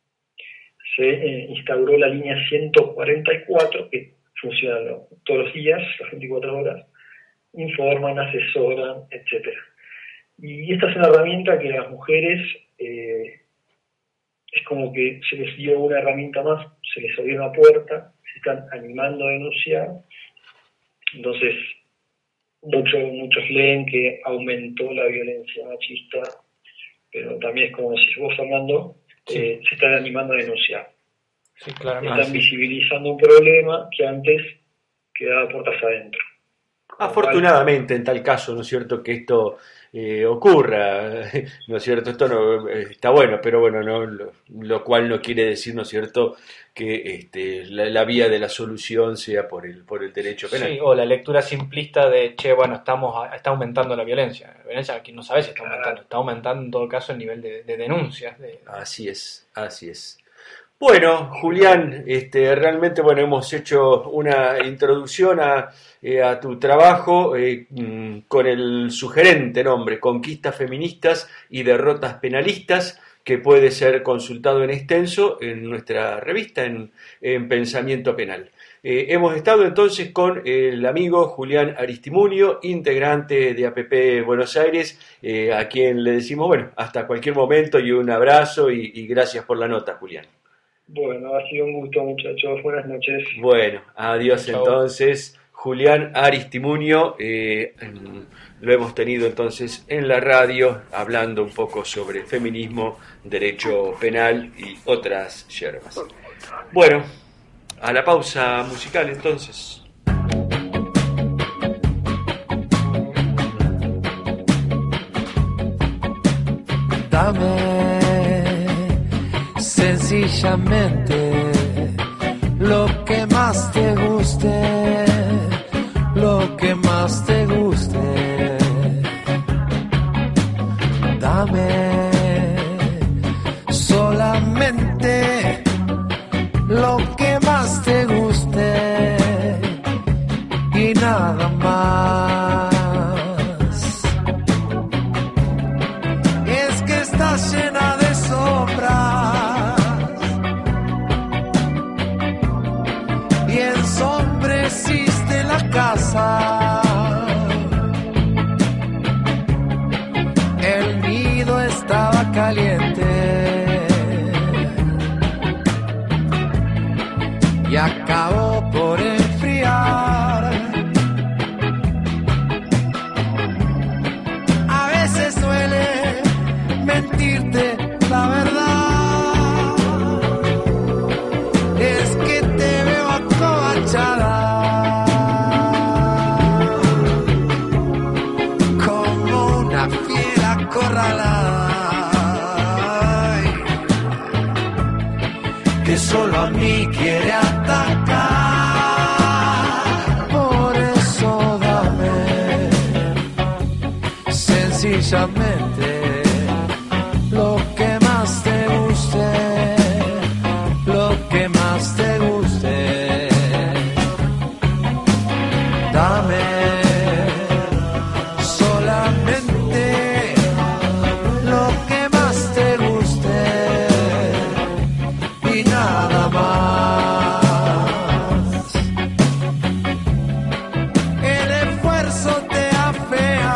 se eh, instauró la línea ciento cuarenta y cuatro, que funciona ¿no? todos los días, las veinticuatro horas, informan, asesoran, etcétera. Y esta es una herramienta que a las mujeres eh, es como que se les dio una herramienta más, se les abrió una puerta, se están animando a denunciar. Entonces, muchos, muchos leen que aumentó la violencia machista, pero también es como decís vos, Fernando, Sí. eh, se están animando a denunciar. Sí, claramente. Están visibilizando un problema que antes quedaba puertas adentro. Afortunadamente, en tal caso, ¿no es cierto?, que esto eh, ocurra, ¿no es cierto? Esto no está bueno, pero bueno, no, lo, lo cual no quiere decir, ¿no es cierto?, que este, la, la vía de la solución sea por el por el derecho penal. Sí, o la lectura simplista de, che, bueno, estamos está aumentando la violencia. La violencia aquí no sabe si está aumentando, está aumentando en todo caso el nivel de, de denuncias. De... Así es, así es. Bueno, Julián, este, realmente bueno, hemos hecho una introducción a, eh, a tu trabajo eh, con el sugerente nombre Conquistas Feministas y Derrotas Penalistas, que puede ser consultado en extenso en nuestra revista, en, en Pensamiento Penal. Eh, hemos estado entonces con el amigo Julián Aristimuño, integrante de A P P Buenos Aires, eh, a quien le decimos, bueno, hasta cualquier momento y un abrazo y, y gracias por la nota, Julián. Bueno, ha sido un gusto, muchachos. Buenas noches. Bueno, adiós. Chau. Entonces. Julián Aristimuño, eh, lo hemos tenido entonces en la radio hablando un poco sobre feminismo, derecho penal y otras yerbas. Bueno, a la pausa musical entonces. Dame sencillamente lo que más te guste, lo que más te guste. Dame solamente lo que más te guste y nada más. Es que estás llena de sombras y ensombreciste la casa. El nido estaba caliente y acabó por enfriar. A veces duele mentirte la verdad, es que te veo acobachada como una fiera acorralada, ay, que solo a mí quiere atacar. Por eso dame sencillamente lo que más te guste, lo que más te guste. Dame solamente lo que más te guste y nada más. El esfuerzo te afea,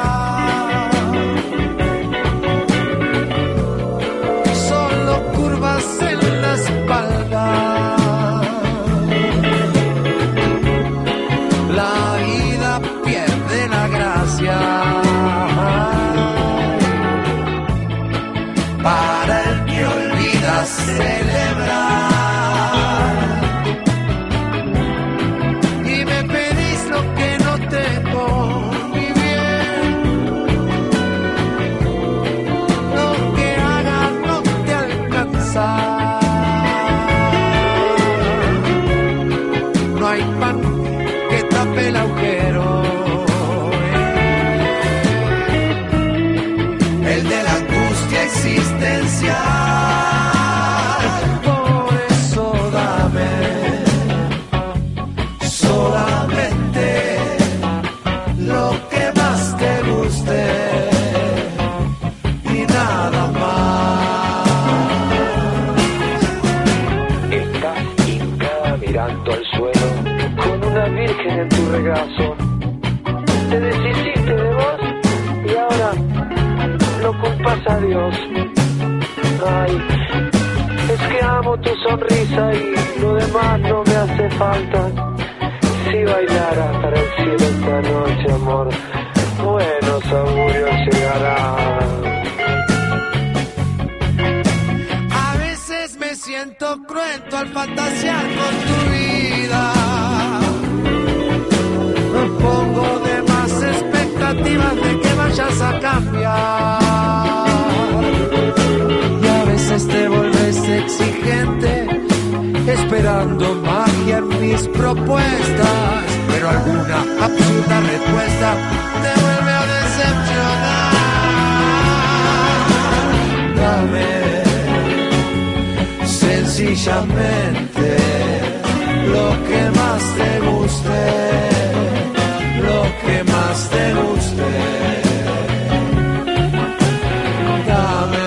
solo curvas en la espalda. La vida pierde la gracia para el que olvida celebrar. Y me pedís lo que no tengo, mi bien. Lo que haga no te alcanza. No hay pan que tape el agujero, el de la angustia existencial. Por eso dame solamente lo que más te guste y nada más. Estás hincada mirando al suelo con una virgen en tu regazo. Te deshiciste de vos y ahora lo culpas a Dios. Ay, es que amo tu sonrisa y lo demás no me hace falta. Si bailaras para el cielo esta noche, amor, buenos augurios llegarán. A veces me siento cruento al fantasear con tu vida. Me pongo de mal cambiar. Y a veces te volves exigente, esperando magia en mis propuestas, pero alguna absurda respuesta te vuelve a decepcionar. Dame sencillamente lo que más te guste, lo que más te guste. Dame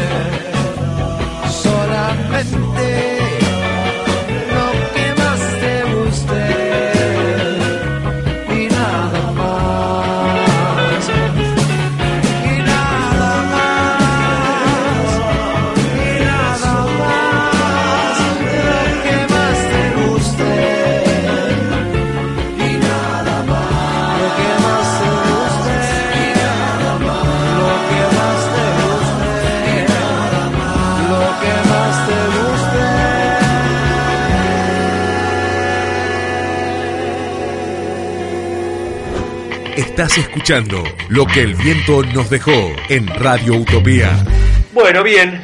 solamente lo que más te guste y nada más, y nada más, y nada más, lo que más te guste y nada más, lo que más te guste y nada más, lo que más te guste y nada más, lo que más te guste. Estás escuchando Lo que el viento nos dejó en Radio Utopía. Bueno, bien,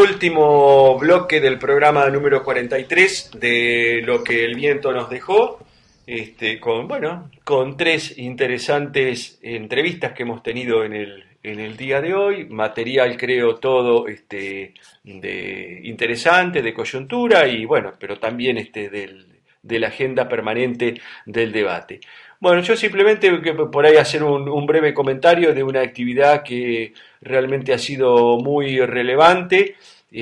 último bloque del programa número cuarenta y tres de Lo que el viento nos dejó, este, con, bueno, con tres interesantes entrevistas que hemos tenido en el, en el día de hoy, material creo todo este, de interesante, de coyuntura y bueno, pero también este, del, de la agenda permanente del debate. Bueno, yo simplemente que por ahí hacer un, un breve comentario de una actividad que realmente ha sido muy relevante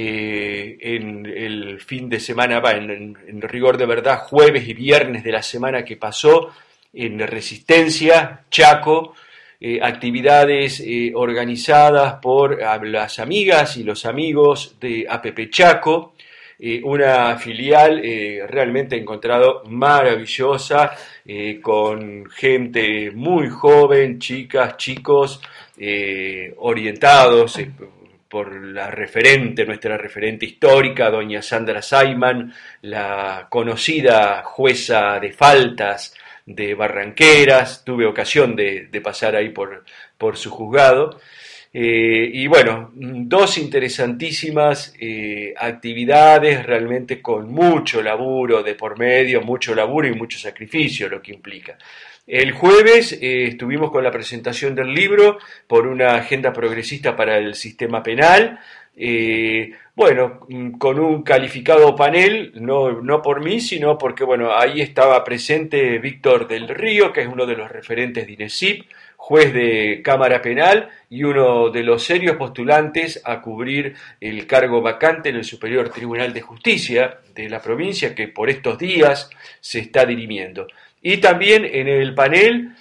eh, en el fin de semana, va, en, en, en rigor de verdad, jueves y viernes de la semana que pasó en Resistencia, Chaco, eh, actividades eh, organizadas por las amigas y los amigos de A P P Chaco, Eh, una filial eh, realmente he encontrado maravillosa, eh, con gente muy joven, chicas, chicos, eh, orientados eh, por la referente, nuestra referente histórica, doña Sandra Saiman, la conocida jueza de faltas de Barranqueras. Tuve ocasión de, de pasar ahí por, por su juzgado. Eh, y bueno, dos interesantísimas eh, actividades realmente con mucho laburo de por medio, mucho laburo y mucho sacrificio lo que implica. El jueves eh, estuvimos con la presentación del libro por una agenda progresista para el sistema penal, eh, bueno, con un calificado panel, no, no por mí, sino porque bueno, ahí estaba presente Víctor del Río, que es uno de los referentes de INESIP, juez de Cámara Penal y uno de los serios postulantes a cubrir el cargo vacante en el Superior Tribunal de Justicia de la provincia, que por estos días se está dirimiendo. Y también en el panel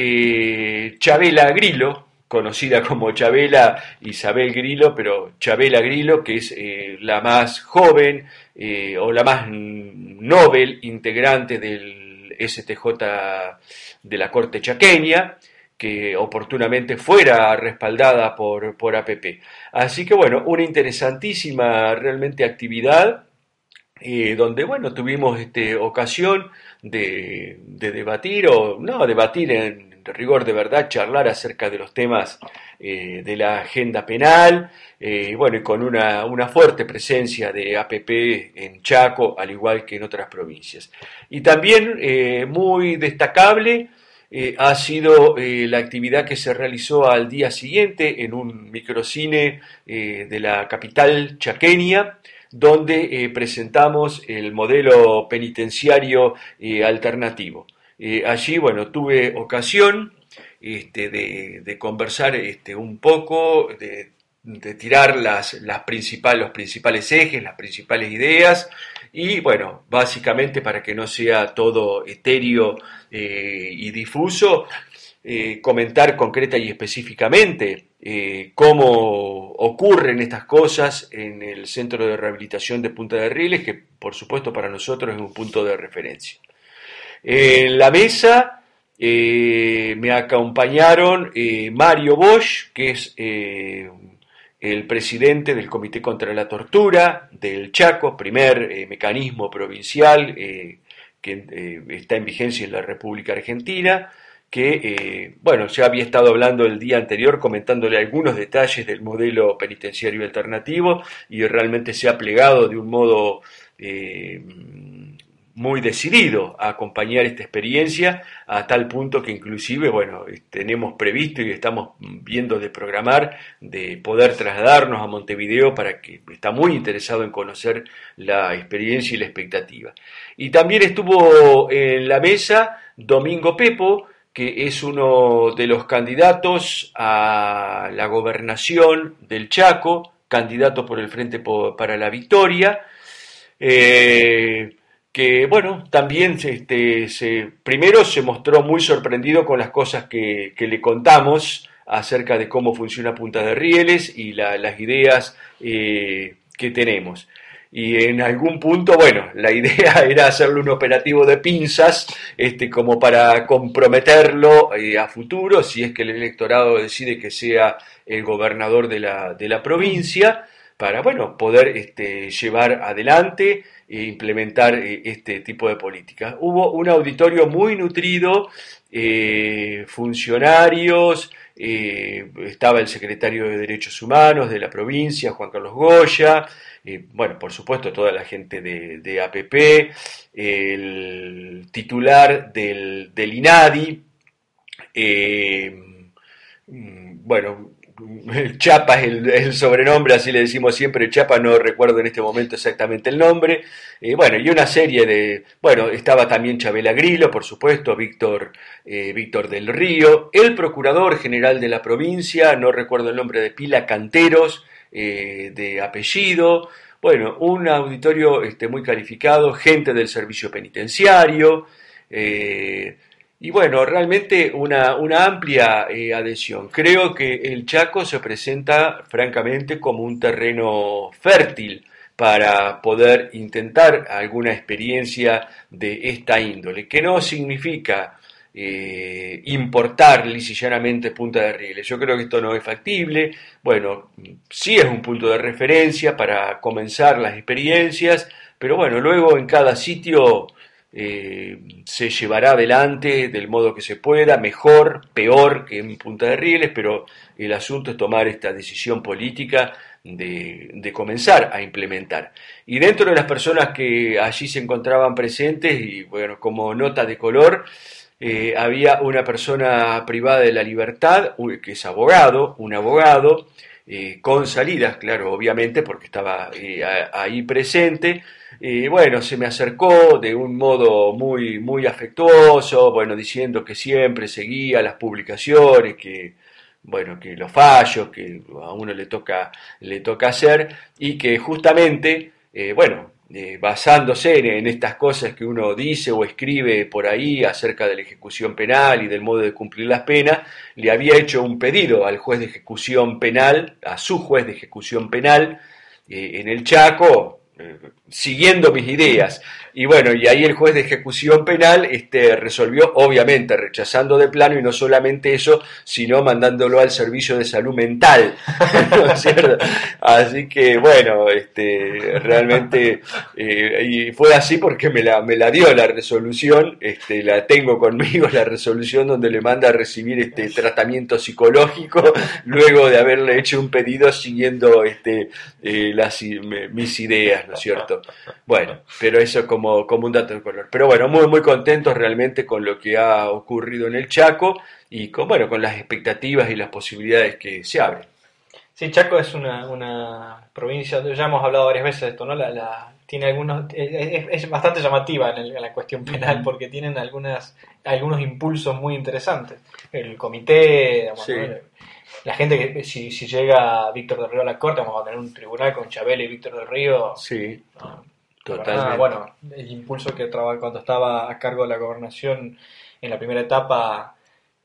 eh, Chabela Grillo, conocida como Chabela Isabel Grillo, pero Chabela Grillo, que es eh, la más joven eh, o la más novel integrante del S T J de la Corte Chaqueña, que oportunamente fuera respaldada por, por A P P. Así que bueno, una interesantísima realmente actividad, eh, donde bueno, tuvimos este, ocasión de, de debatir, o no debatir en rigor de verdad, charlar acerca de los temas eh, de la agenda penal, eh, bueno, y con una, una fuerte presencia de A P P en Chaco, al igual que en otras provincias. Y también eh, muy destacable, Eh, ha sido eh, la actividad que se realizó al día siguiente en un microcine eh, de la capital chaqueña, donde eh, presentamos el modelo penitenciario eh, alternativo. Eh, allí, bueno, tuve ocasión este, de, de conversar este, un poco, de, de tirar las, las principales, los principales ejes, las principales ideas, y bueno, básicamente para que no sea todo etéreo eh, y difuso, eh, comentar concreta y específicamente eh, cómo ocurren estas cosas en el Centro de Rehabilitación de Punta de Rieles, que por supuesto para nosotros es un punto de referencia. En la mesa eh, me acompañaron eh, Mario Bosch, que es eh, el presidente del Comité contra la Tortura del Chaco, primer eh, mecanismo provincial eh, que eh, está en vigencia en la República Argentina, que, eh, bueno, ya había estado hablando el día anterior, comentándole algunos detalles del modelo penitenciario alternativo, y realmente se ha plegado de un modo eh, muy decidido a acompañar esta experiencia, a tal punto que inclusive, bueno, tenemos previsto y estamos viendo de programar, de poder trasladarnos a Montevideo, para que está muy interesado en conocer la experiencia y la expectativa. Y también estuvo en la mesa Domingo Pepo, que es uno de los candidatos a la gobernación del Chaco, candidato por el Frente para la Victoria, eh, que bueno, también este, se, primero se mostró muy sorprendido con las cosas que, que le contamos acerca de cómo funciona Punta de Rieles y la, las ideas eh, que tenemos. Y en algún punto, bueno, la idea era hacerle un operativo de pinzas, este, como para comprometerlo eh, a futuro, si es que el electorado decide que sea el gobernador de la, de la provincia, para, bueno, poder este, llevar adelante e implementar eh, este tipo de políticas. Hubo un auditorio muy nutrido, eh, funcionarios, eh, estaba el secretario de Derechos Humanos de la provincia, Juan Carlos Goya, eh, bueno, por supuesto toda la gente de, de A P P, el titular del, del INADI, eh, bueno, Chapa es el, el sobrenombre, así le decimos siempre, Chapa, no recuerdo en este momento exactamente el nombre, eh, bueno, y una serie de, bueno, estaba también Chabela Grillo, por supuesto, Víctor, eh, Víctor del Río, el procurador general de la provincia, no recuerdo el nombre de pila, Canteros, eh, de apellido, bueno, un auditorio este, muy calificado, gente del servicio penitenciario, eh, y bueno, realmente una, una amplia eh, adhesión. Creo que el Chaco se presenta francamente como un terreno fértil para poder intentar alguna experiencia de esta índole, que no significa eh, importar lisa y llanamente Punta de Rieles. Yo creo que esto no es factible. Bueno, sí es un punto de referencia para comenzar las experiencias, pero bueno, luego en cada sitio Eh, se llevará adelante del modo que se pueda, mejor, peor que en Punta de Rieles, pero el asunto es tomar esta decisión política de, de comenzar a implementar. Y dentro de las personas que allí se encontraban presentes, y bueno, como nota de color, eh, había una persona privada de la libertad, que es abogado, un abogado, eh, con salidas, claro, obviamente, porque estaba eh, ahí presente. Y bueno, se me acercó de un modo muy, muy afectuoso, bueno, diciendo que siempre seguía las publicaciones, que, bueno, que los fallos que a uno le toca, le toca hacer, y que justamente, eh, bueno, eh, basándose en, en estas cosas que uno dice o escribe por ahí acerca de la ejecución penal y del modo de cumplir las penas, le había hecho un pedido al juez de ejecución penal, a su juez de ejecución penal, eh, en el Chaco, siguiendo mis ideas, y bueno, y ahí el juez de ejecución penal este, resolvió, obviamente rechazando de plano, y no solamente eso, sino mandándolo al servicio de salud mental, ¿no es cierto? Así que bueno, este, realmente eh, y fue así porque me la, me la dio la resolución, este, la tengo conmigo, la resolución donde le manda a recibir este tratamiento psicológico luego de haberle hecho un pedido siguiendo este, eh, las, mis ideas, ¿no es cierto? Bueno, pero eso como, como un dato de color. Pero bueno, muy muy contentos realmente con lo que ha ocurrido en el Chaco y con, bueno, con las expectativas y las posibilidades que se abren. Sí, Chaco es una, una provincia, ya hemos hablado varias veces de esto, ¿no? La, la, tiene algunos, es, es bastante llamativa en, el, en la cuestión penal porque tienen algunas, algunos impulsos muy interesantes. El comité, digamos, sí. ¿no? La gente que si, si llega Víctor del Río a la corte, vamos a tener un tribunal con Chabela y Víctor del Río. Sí, ¿no? totalmente. Ah, bueno, el impulso que traba, cuando estaba a cargo de la gobernación en la primera etapa,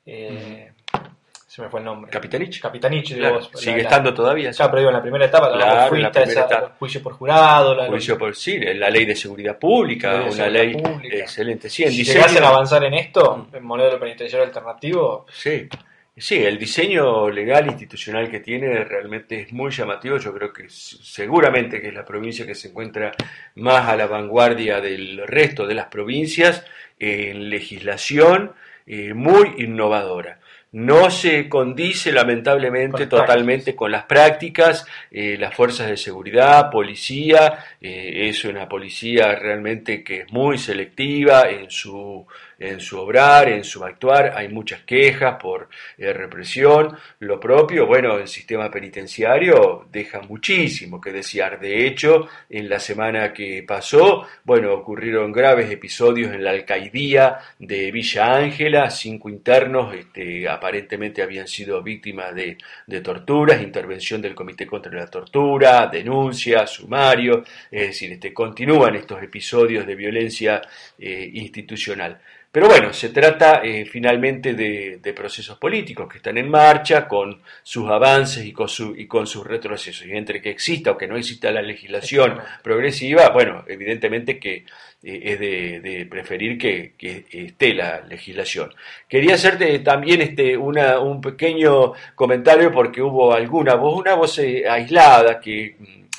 eh, mm. se me fue el nombre. Capitanich. Capitanich, digo, claro, vos, sigue la, estando todavía. Claro, pero digo, en la primera etapa, claro, la fuiste, primera esa, etapa. Juicio por jurado. La, juicio por sí, la ley de seguridad pública, ley de una seguridad ley pública. Excelente. Sí, en si diseño, llegasen a avanzar en esto, en modelo penitenciario alternativo. Sí. Sí, el diseño legal institucional que tiene realmente es muy llamativo. Yo creo que seguramente que es la provincia que se encuentra más a la vanguardia del resto de las provincias en legislación eh, muy innovadora. No se condice lamentablemente Con totalmente con las prácticas. Eh, las fuerzas de seguridad, policía, eh, es una policía realmente que es muy selectiva en su, en su obrar, en su actuar. Hay muchas quejas por eh, represión. Lo propio, bueno, el sistema penitenciario deja muchísimo que desear. De hecho, en la semana que pasó, bueno, ocurrieron graves episodios en la alcaidía de Villa Ángela. Cinco internos este, aparentemente habían sido víctimas de, de torturas, intervención del Comité contra la Tortura, denuncia, sumario, es decir, este, continúan estos episodios de violencia eh, institucional. Pero bueno, se trata eh, finalmente de, de procesos políticos que están en marcha con sus avances y con, su, y con sus retrocesos. Y entre que exista o que no exista la legislación progresiva, bueno, evidentemente que eh, es de, de preferir que, que esté la legislación. Quería hacerte también este, una, un pequeño comentario porque hubo alguna voz, una voz eh, aislada que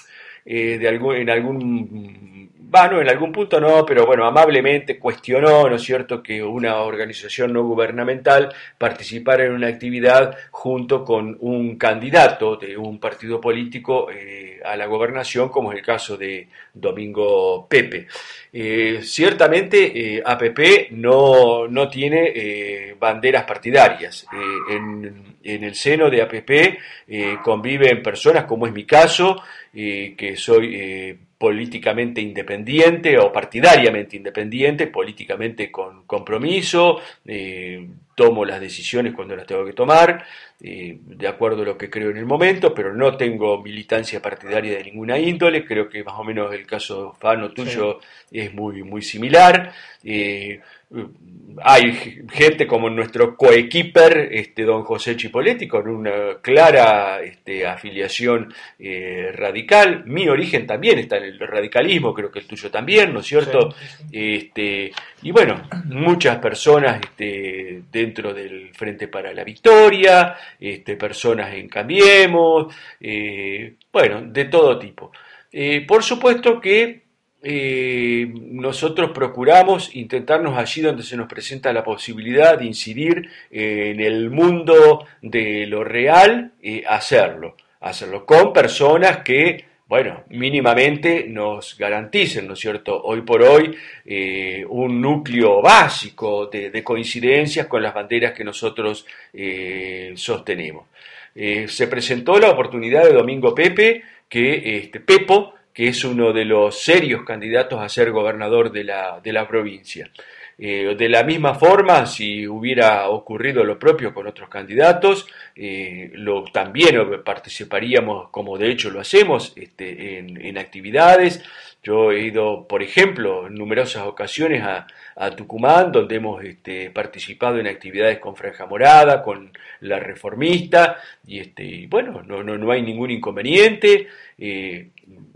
eh, de algún, en algún... Bueno, en algún punto no, pero bueno, amablemente cuestionó, ¿no es cierto?, que una organización no gubernamental participara en una actividad junto con un candidato de un partido político eh, a la gobernación, como es el caso de Domingo Pepe. Eh, ciertamente eh, A P P no, no tiene eh, banderas partidarias. Eh, en, en el seno de A P P eh, conviven personas, como es mi caso, eh, que soy eh, políticamente independiente o partidariamente independiente, políticamente con compromiso, eh, tomo las decisiones cuando las tengo que tomar, eh, de acuerdo a lo que creo en el momento, pero no tengo militancia partidaria de ninguna índole. Creo que más o menos el caso Fano tuyo sí. es muy, muy similar. Eh, hay gente como nuestro coequiper, este, don José Chipoletti, con una clara este, afiliación eh, radical. Mi origen también está en el radicalismo, creo que el tuyo también, ¿no es cierto? Sí, sí. Este, y bueno, muchas personas este, dentro del Frente para la Victoria, este, personas en Cambiemos, eh, bueno, de todo tipo. Eh, por supuesto que Eh, nosotros procuramos intentarnos allí donde se nos presenta la posibilidad de incidir eh, en el mundo de lo real, eh, hacerlo, hacerlo con personas que, bueno, mínimamente nos garanticen, ¿no es cierto?, hoy por hoy eh, un núcleo básico de, de coincidencias con las banderas que nosotros eh, sostenemos. Eh, se presentó la oportunidad de Domingo Pepe, que este, Pepo, que es uno de los serios candidatos a ser gobernador de la, de la provincia. Eh, de la misma forma, si hubiera ocurrido lo propio con otros candidatos, eh, lo, también participaríamos, como de hecho lo hacemos, este, en, en actividades. Yo he ido, por ejemplo, en numerosas ocasiones a, a Tucumán, donde hemos este, participado en actividades con Franja Morada, con la Reformista, y este, bueno, no, no, no hay ningún inconveniente. Eh,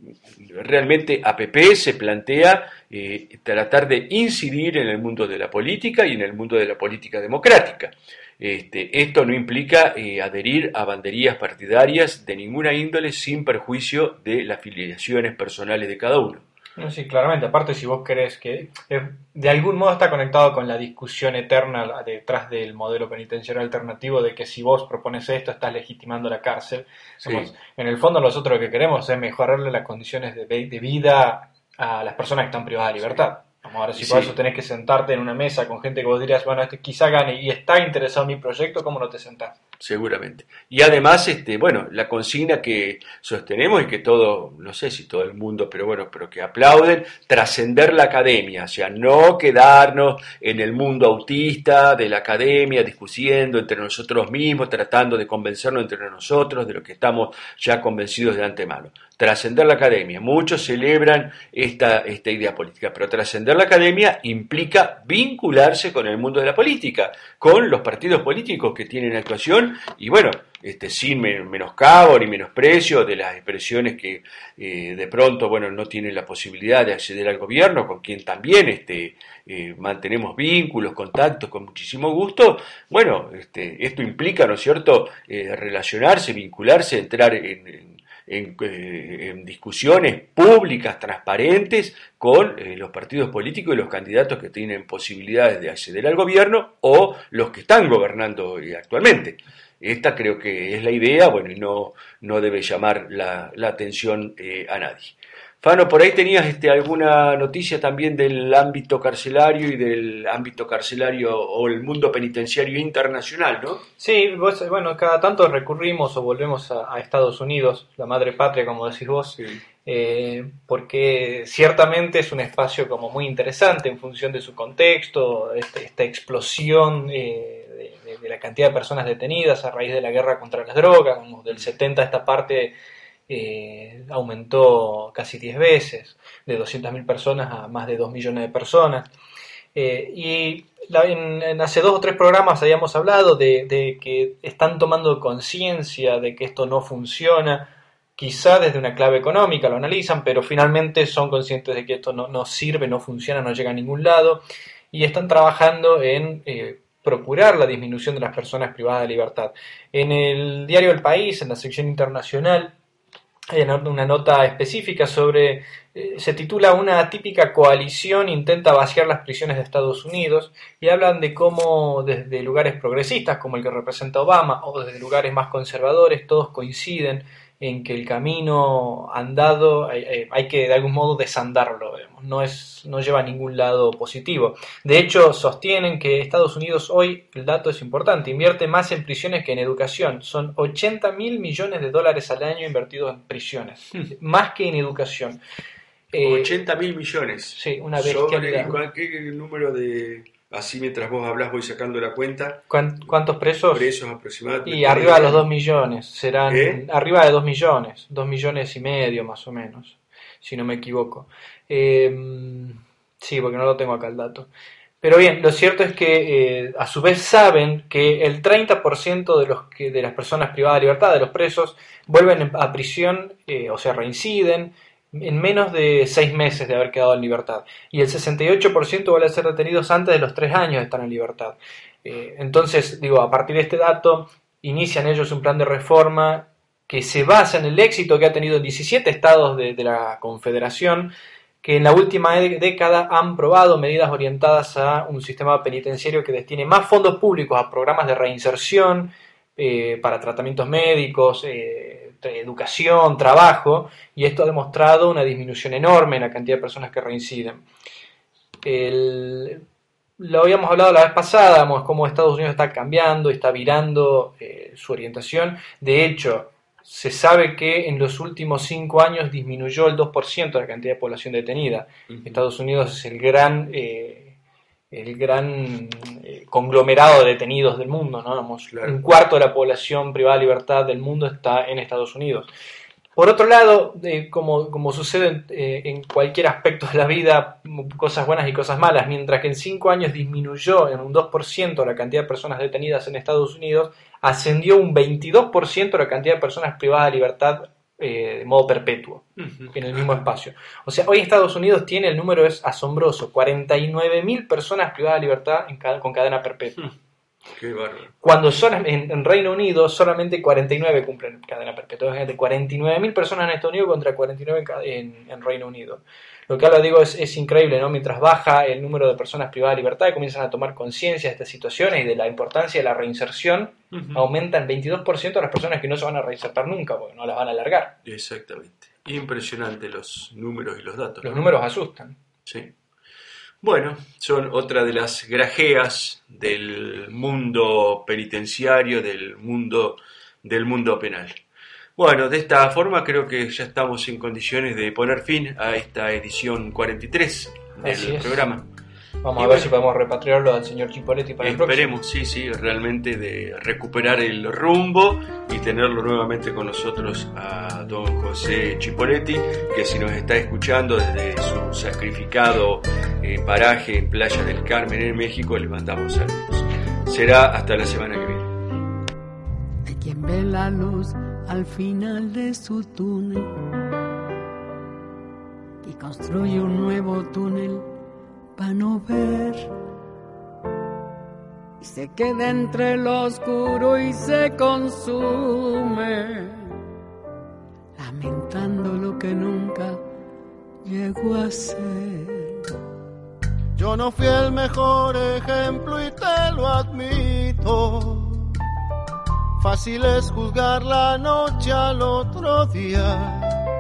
realmente A P P se plantea eh, tratar de incidir en el mundo de la política y en el mundo de la política democrática. Este, esto no implica eh, adherir a banderías partidarias de ninguna índole sin perjuicio de las afiliaciones personales de cada uno. No, sí, claramente. Aparte, si vos querés que eh, de algún modo está conectado con la discusión eterna detrás del modelo penitenciario alternativo de que si vos propones esto estás legitimando la cárcel. Sí. Somos, en el fondo nosotros lo que queremos es mejorarle las condiciones de, de vida a las personas que están privadas de libertad. Sí. Vamos a ver si sí. por eso tenés que sentarte en una mesa con gente que vos dirías, bueno, este quizá gane y está interesado en mi proyecto, ¿cómo no te sentás? Seguramente. Y además, este, bueno, la consigna que sostenemos y que todo, no sé si todo el mundo, pero bueno, pero que aplauden, trascender la academia, o sea, no quedarnos en el mundo autista de la academia, discutiendo entre nosotros mismos, tratando de convencernos entre nosotros de lo que estamos ya convencidos de antemano. Trascender la academia. Muchos celebran esta, esta idea política, pero trascender la academia implica vincularse con el mundo de la política, con los partidos políticos que tienen actuación y bueno, este, sin menoscabo ni menosprecio de las expresiones que eh, de pronto bueno, no tienen la posibilidad de acceder al gobierno, con quien también este, eh, mantenemos vínculos, contactos con muchísimo gusto. Bueno, este, esto implica, ¿no es cierto?, eh, relacionarse, vincularse, entrar en, en en, eh, en discusiones públicas, transparentes, con eh, los partidos políticos y los candidatos que tienen posibilidades de acceder al gobierno o los que están gobernando eh, actualmente. Esta creo que es la idea, bueno, y no, no debe llamar la, la atención eh, a nadie. Fano, por ahí tenías este, alguna noticia también del ámbito carcelario y del ámbito carcelario o el mundo penitenciario internacional, ¿no? Sí, vos, bueno, cada tanto recurrimos o volvemos a, a Estados Unidos, la madre patria, como decís vos, sí. eh, porque ciertamente es un espacio como muy interesante en función de su contexto, este, esta explosión eh, de, de, de la cantidad de personas detenidas a raíz de la guerra contra las drogas, como del setenta a esta parte. Eh, aumentó casi diez veces, de doscientas mil personas a más de dos millones de personas. Eh, y la, en, en hace dos o tres programas habíamos hablado de, de que están tomando conciencia de que esto no funciona, quizá desde una clave económica, lo analizan, pero finalmente son conscientes de que esto no, no sirve, no funciona, no llega a ningún lado, y están trabajando en eh, procurar la disminución de las personas privadas de libertad. En el diario El País, en la sección internacional, hay una nota específica sobre, eh, se titula Una atípica coalición intenta vaciar las prisiones de Estados Unidos, y hablan de cómo desde lugares progresistas como el que representa Obama o desde lugares más conservadores todos coinciden en que el camino andado hay, hay que de algún modo desandarlo, digamos. No es, no lleva a ningún lado positivo. De hecho, sostienen que Estados Unidos hoy, el dato es importante, invierte más en prisiones que en educación. Son ochenta mil millones de dólares al año invertidos en prisiones, hmm. más que en educación. Eh, ochenta mil millones. Sí, una bestialidad. ¿Sobre qué número de...? Así mientras vos hablas voy sacando la cuenta. ¿Cuántos presos? Presos aproximadamente. Y arriba de los dos millones. Serán ¿Eh? Arriba de dos millones. Dos millones y medio más o menos. Si no me equivoco. Eh, sí, porque no lo tengo acá el dato. Pero bien, lo cierto es que eh, a su vez saben que el treinta por ciento de, los que, de las personas privadas de libertad, de los presos, vuelven a prisión, eh, o sea, reinciden, en menos de seis meses de haber quedado en libertad, y el sesenta y ocho por ciento vuelve a ser detenidos antes de los tres años de estar en libertad. Eh, entonces, digo, a partir de este dato, inician ellos un plan de reforma que se basa en el éxito que ha tenido en diecisiete estados de, de la Confederación, que en la última década han probado medidas orientadas a un sistema penitenciario que destine más fondos públicos a programas de reinserción, eh, para tratamientos médicos, eh, educación, trabajo, y esto ha demostrado una disminución enorme en la cantidad de personas que reinciden. El, lo habíamos hablado la vez pasada, digamos, cómo Estados Unidos está cambiando, está virando eh, su orientación. De hecho, se sabe que en los últimos cinco años disminuyó el dos por ciento la cantidad de población detenida. Uh-huh. Estados Unidos es el gran... Eh, el gran eh, conglomerado de detenidos del mundo, ¿no? Vamos, claro. Un cuarto de la población privada de libertad del mundo está en Estados Unidos. Por otro lado, eh, como, como sucede eh, en cualquier aspecto de la vida, cosas buenas y cosas malas, mientras que en cinco años disminuyó en un dos por ciento la cantidad de personas detenidas en Estados Unidos, ascendió un veintidós por ciento la cantidad de personas privadas de libertad Eh, de modo perpetuo, uh-huh. en el mismo espacio. O sea, hoy Estados Unidos tiene, el número es asombroso, cuarenta y nueve mil personas privadas de libertad en cada, con cadena perpetua. Uh-huh. Qué bárbaro. Cuando son en, en Reino Unido solamente cuarenta y nueve cumplen cadena perpetua. Fíjate, cuarenta y nueve mil personas en Estados Unidos contra cuarenta y nueve en, en Reino Unido. Lo que ahora digo es, es increíble, ¿no? Mientras baja el número de personas privadas de libertad y comienzan a tomar conciencia de estas situaciones y de la importancia de la reinserción, uh-huh. aumenta en veintidós por ciento las personas que no se van a reinsertar nunca porque no las van a alargar. Exactamente. Impresionante los números y los datos. Los ¿no? números asustan. Sí. Bueno, son otra de las grajeas del mundo penitenciario, del mundo, del mundo penal. Bueno, de esta forma creo que ya estamos en condiciones de poner fin a esta edición cuarenta y tres del programa. Vamos y a ver bueno, si podemos repatriarlo al señor Chipoletti para el próximo. Esperemos, sí, sí, realmente de recuperar el rumbo y tenerlo nuevamente con nosotros a don José Chipoletti, que si nos está escuchando desde su sacrificado eh, paraje en Playa del Carmen en México, le mandamos saludos. Será hasta la semana que viene. Hay quien ve la luz al final de su túnel y construye un nuevo túnel para no ver, y se queda entre lo oscuro y se consume. La lamentando lo que nunca llegó a ser. Yo no fui el mejor ejemplo y te lo admito. Fácil es juzgar la noche al otro día,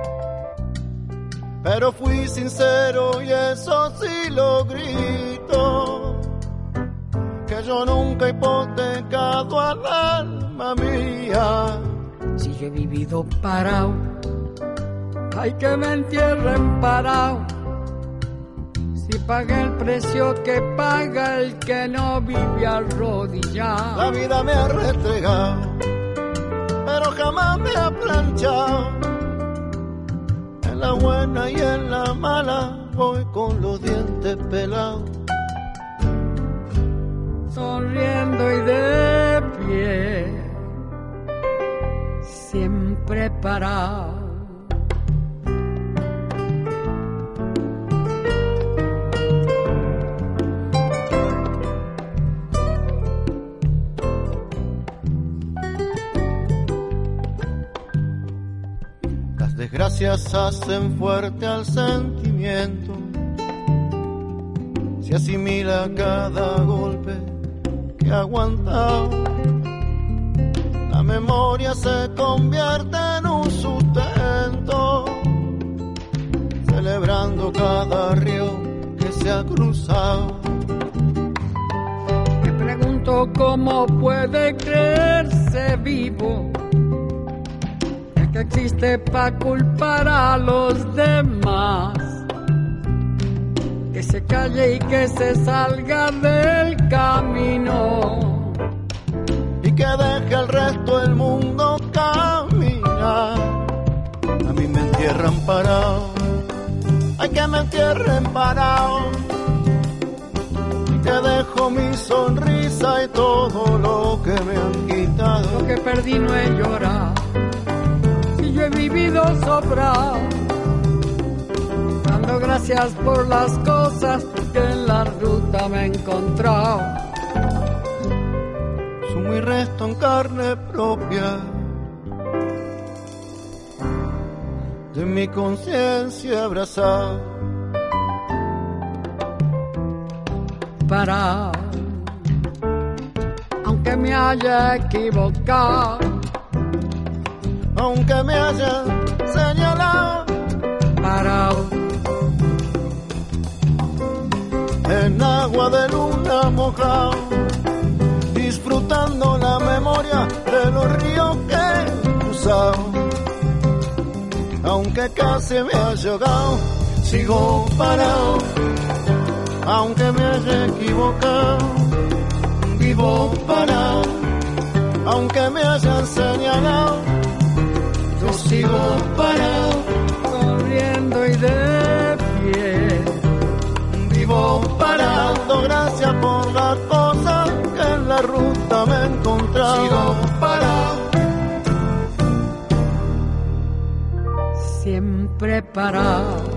pero fui sincero y eso sí lo grito, que yo nunca he hipotecado al alma mía. Si yo he vivido parado, hay que me entierren parado. Si pagué el precio que paga el que no vive arrodillado. La vida me ha restregado, pero jamás me ha planchado. En la buena y en la mala voy con los dientes pelados. Sonriendo y de pie, siempre parado. Desgracias hacen fuerte al sentimiento, se asimila cada golpe que ha aguantado. La memoria se convierte en un sustento, celebrando cada río que se ha cruzado. Me pregunto cómo puede creerse vivo, que existe para culpar a los demás, que se calle y que se salga del camino y que deje el resto del mundo caminar. A mí me entierran parado, hay que me entierren parado, y que dejo mi sonrisa y todo lo que me han quitado. Lo que perdí no he llorado, yo he vivido sobrado, dando gracias por las cosas que en la ruta me he encontrado. Sumo y resto en carne propia de mi conciencia abrazado. Parado, aunque me haya equivocado, aunque me hayan señalado, parado en agua de luna mojado, disfrutando la memoria de los ríos que he cruzado. Aunque casi me haya ahogado, sigo parado, aunque me haya equivocado, vivo parado, aunque me hayan señalado, yo sigo parado, sonriendo y de pie, vivo parado, gracias por las cosas que en la ruta me he encontrado. Sigo parado, siempre parado.